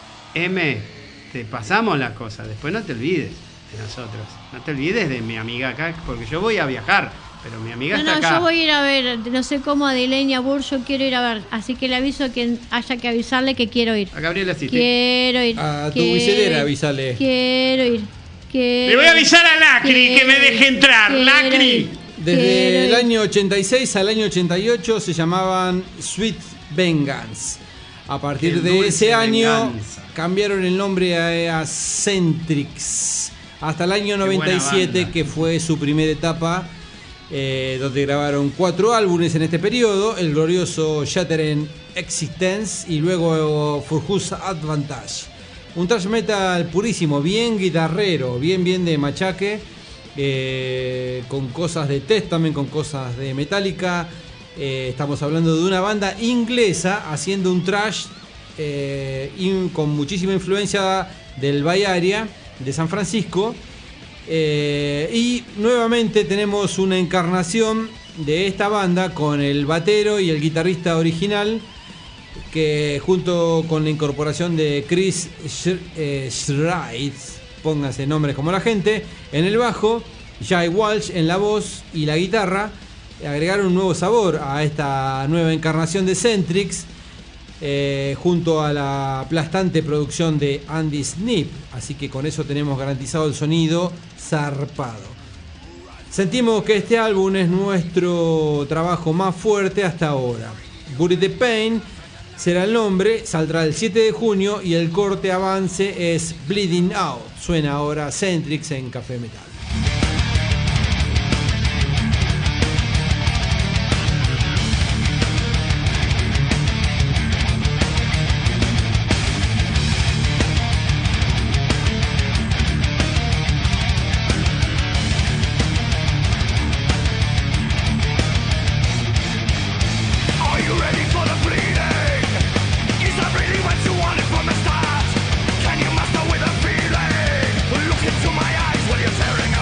M. Te pasamos las cosas. Después no te olvides de nosotros. No te olvides de mi amiga acá, porque yo voy a viajar, pero mi amiga No, está no, acá. yo voy a ir a ver, no sé cómo, a Dilenia Burr, yo quiero ir a ver. Así que le aviso a quien haya que avisarle que quiero ir. A Gabriela City. Quiero ir. A tu quiero biciclera ir, avísale. Quiero ir. Quiero Le voy a ir, avisar a Lacri que me quiero deje ir, entrar. quiero Lacri. ir, Desde quiero el ir. año ochenta y seis al año ochenta y ocho se llamaban Sweet Vengeance. A partir Qué de dulce ese año venganza. cambiaron el nombre a, a Centrix. Hasta el año Qué buena noventa y siete, banda. que fue su primera etapa, eh, donde grabaron cuatro álbumes en este periodo: el glorioso Shattering Existence y luego Furhus Advantage. Un thrash metal purísimo, bien guitarrero, bien bien de machaque, eh, con cosas de Testament, con cosas de Metallica. Eh, estamos hablando de una banda inglesa haciendo un thrash eh, in- con muchísima influencia del Bay Area, de San Francisco. Eh, y nuevamente tenemos una encarnación de esta banda con el batero y el guitarrista original, que junto con la incorporación de Chris Sch- eh, Schreid, póngase nombres como la gente, en el bajo, Jay Walsh en la voz y la guitarra, agregaron un nuevo sabor a esta nueva encarnación de Centrix, eh, junto a la aplastante producción de Andy Snip. Así que con eso tenemos garantizado el sonido zarpado. Sentimos que este álbum es nuestro trabajo más fuerte hasta ahora. Bury the Pain será el nombre, saldrá el siete de junio y el corte avance es Bleeding Out. Suena ahora Centrix en Café Metal. Are you ready for the bleeding? Is that really what you wanted from the start? Can you master with a feeling? Look into my eyes while you're tearing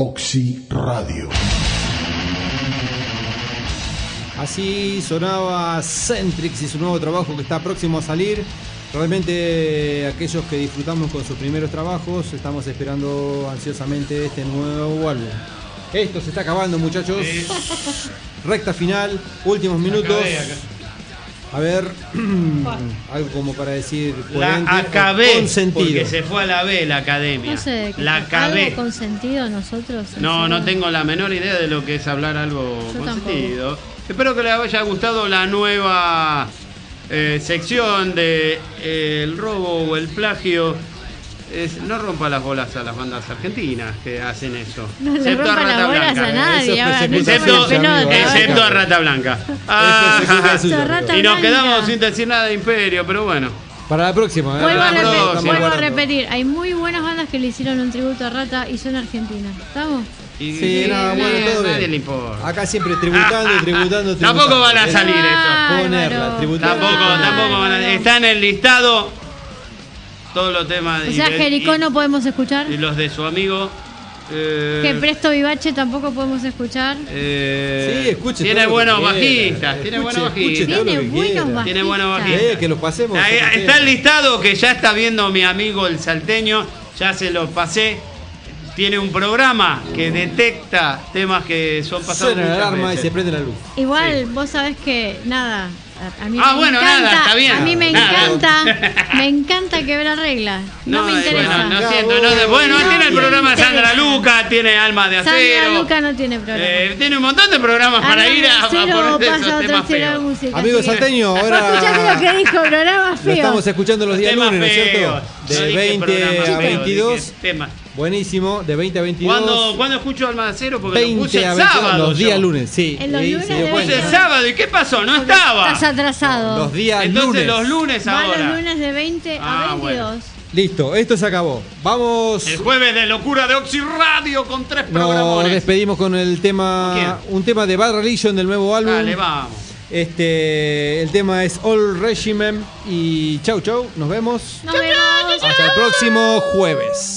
Oxy Radio. Así sonaba Centrix y su nuevo trabajo que está próximo a salir. Realmente aquellos que disfrutamos con sus primeros trabajos estamos esperando ansiosamente este nuevo álbum. Esto se está acabando, muchachos. Sí. Recta final, últimos minutos. Acabé, acá. A ver, algo como para decir La coherente, acabé con sentido. porque se fue a la B la academia. No sé, la acabé. algo con sentido nosotros. en No, no serio. tengo la menor idea de lo que es hablar algo Yo con tampoco. sentido. Espero que les haya gustado la nueva eh, sección de eh, el robo o el plagio. Es- no rompa las bolas a las bandas argentinas que hacen eso. No le Excepto a rompa las Rata bolas Blanca. a nadie. Eso es ahora, no persecución somos Excepto, la pelota. amigo, excepto a Rata Blanca. Ah, Eso es persecución Eso, Rata y nos Blanca. quedamos sin decir nada de Imperio, pero bueno. Para la próxima, ¿eh? Vuelvo, a, la repe- próxima. vuelvo a Guardando. repetir, hay muy buenas bandas que le hicieron un tributo a Rata y son argentinas. ¿Estamos? Y, Sí, no, bueno, todo a nadie bien. le importa. Acá siempre tributando, tributando, tributando. Tampoco van a Es salir eso. Bárbaro. Ponerla, tributando. Tampoco, Bárbaro. tampoco van a. Está en el listado todos los temas. O y sea, de- Jericó y- no podemos escuchar. y los de su amigo. eh, Que Presto Vivache tampoco podemos escuchar. eh, Sí, escuche Tiene todo lo buenos que quiera. bajistas. Tiene Escuche, buenos escuche bajistas. todo lo Tiene que buenos quiera. bajistas. Tiene buenos Eh, bajistas. que los pasemos. Ahí- como está el quiera. listado que ya está viendo mi amigo el salteño. Ya se lo pasé. Tiene un programa que detecta temas que son pasados Suena la muchas alarma y veces. se prende la luz. Igual, vos sabés que nada. A, a mí Ah, me bueno, encanta, nada, está bien. A mí me Nada. encanta, me encanta quebrar reglas. No, me eh, interesa. Bueno, no siento, no, bueno, No tiene el me programa interesa. Sandra Luca, tiene Alma de Sandra Acero. Luca no tiene problema. eh, tiene un montón de programas para ir a, a Cero poner pasa esos otro temas estilo de feos. música. Amigo así que- salteño, ¿Vos ahora escuchaste lo que dijo? Programa lo feo. estamos escuchando los días Temas lunes, ¿no es cierto? feos. No De dije veinte programas a feos, veintidós. dije temas. Buenísimo, de veinte a veintidós. ¿Cuándo, ¿Cuándo escucho Alma de Acero? Porque lo puse veinte a el veintidós, sábado. los yo. días lunes, sí. En los Ahí lunes se dio de Puse cuenta. el sábado. ¿Y qué pasó? No estaba. Estás atrasado. Los días Entonces lunes. los lunes Va ahora. los lunes de veinte Ah, a veintidós. Listo, esto se acabó. Vamos. El jueves de locura de Oxy Radio con tres Nos programones. despedimos con el tema. ¿Con Un tema de Bad Religion del nuevo álbum. Dale, vamos. Este, el tema es All Regimen. Y chau, chau. Nos vemos. Nos vemos. Hasta el próximo jueves.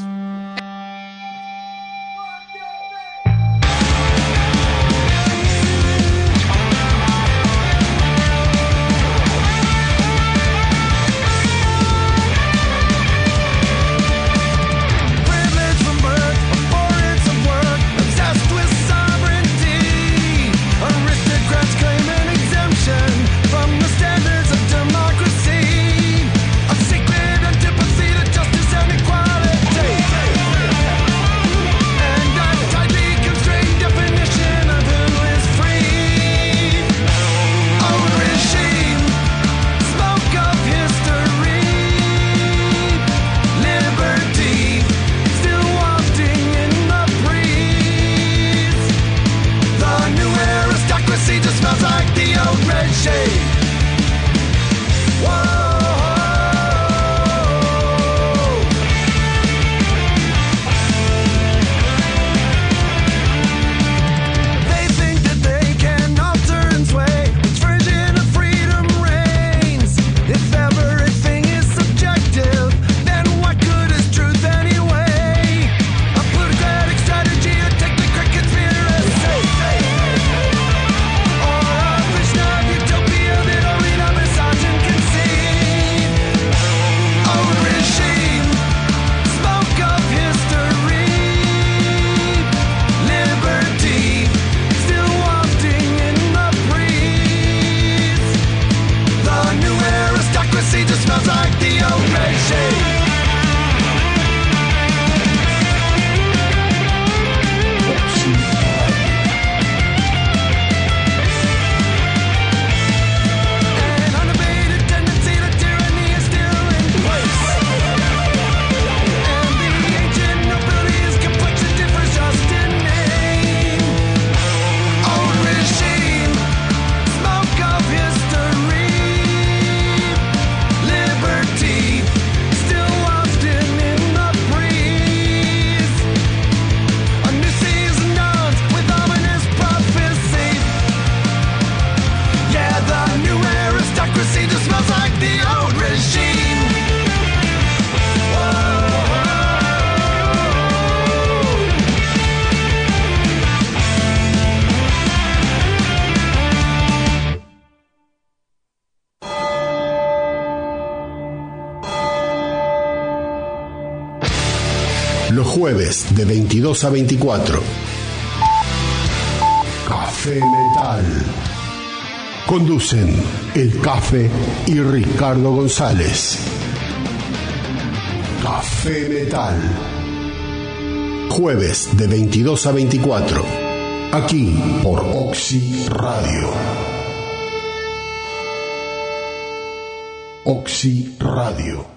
Privilege from birth, abhorrence of work, obsessed with sovereignty. Aristocrats claim an exemption from the standards of democracy. A secret antipathy to justice and equality. Los jueves de veintidós a veinticuatro. Café Metal. Conducen El Café y Ricardo González. Café Metal. Jueves de veintidós a veinticuatro. Aquí por Oxy Radio. Oxy Radio.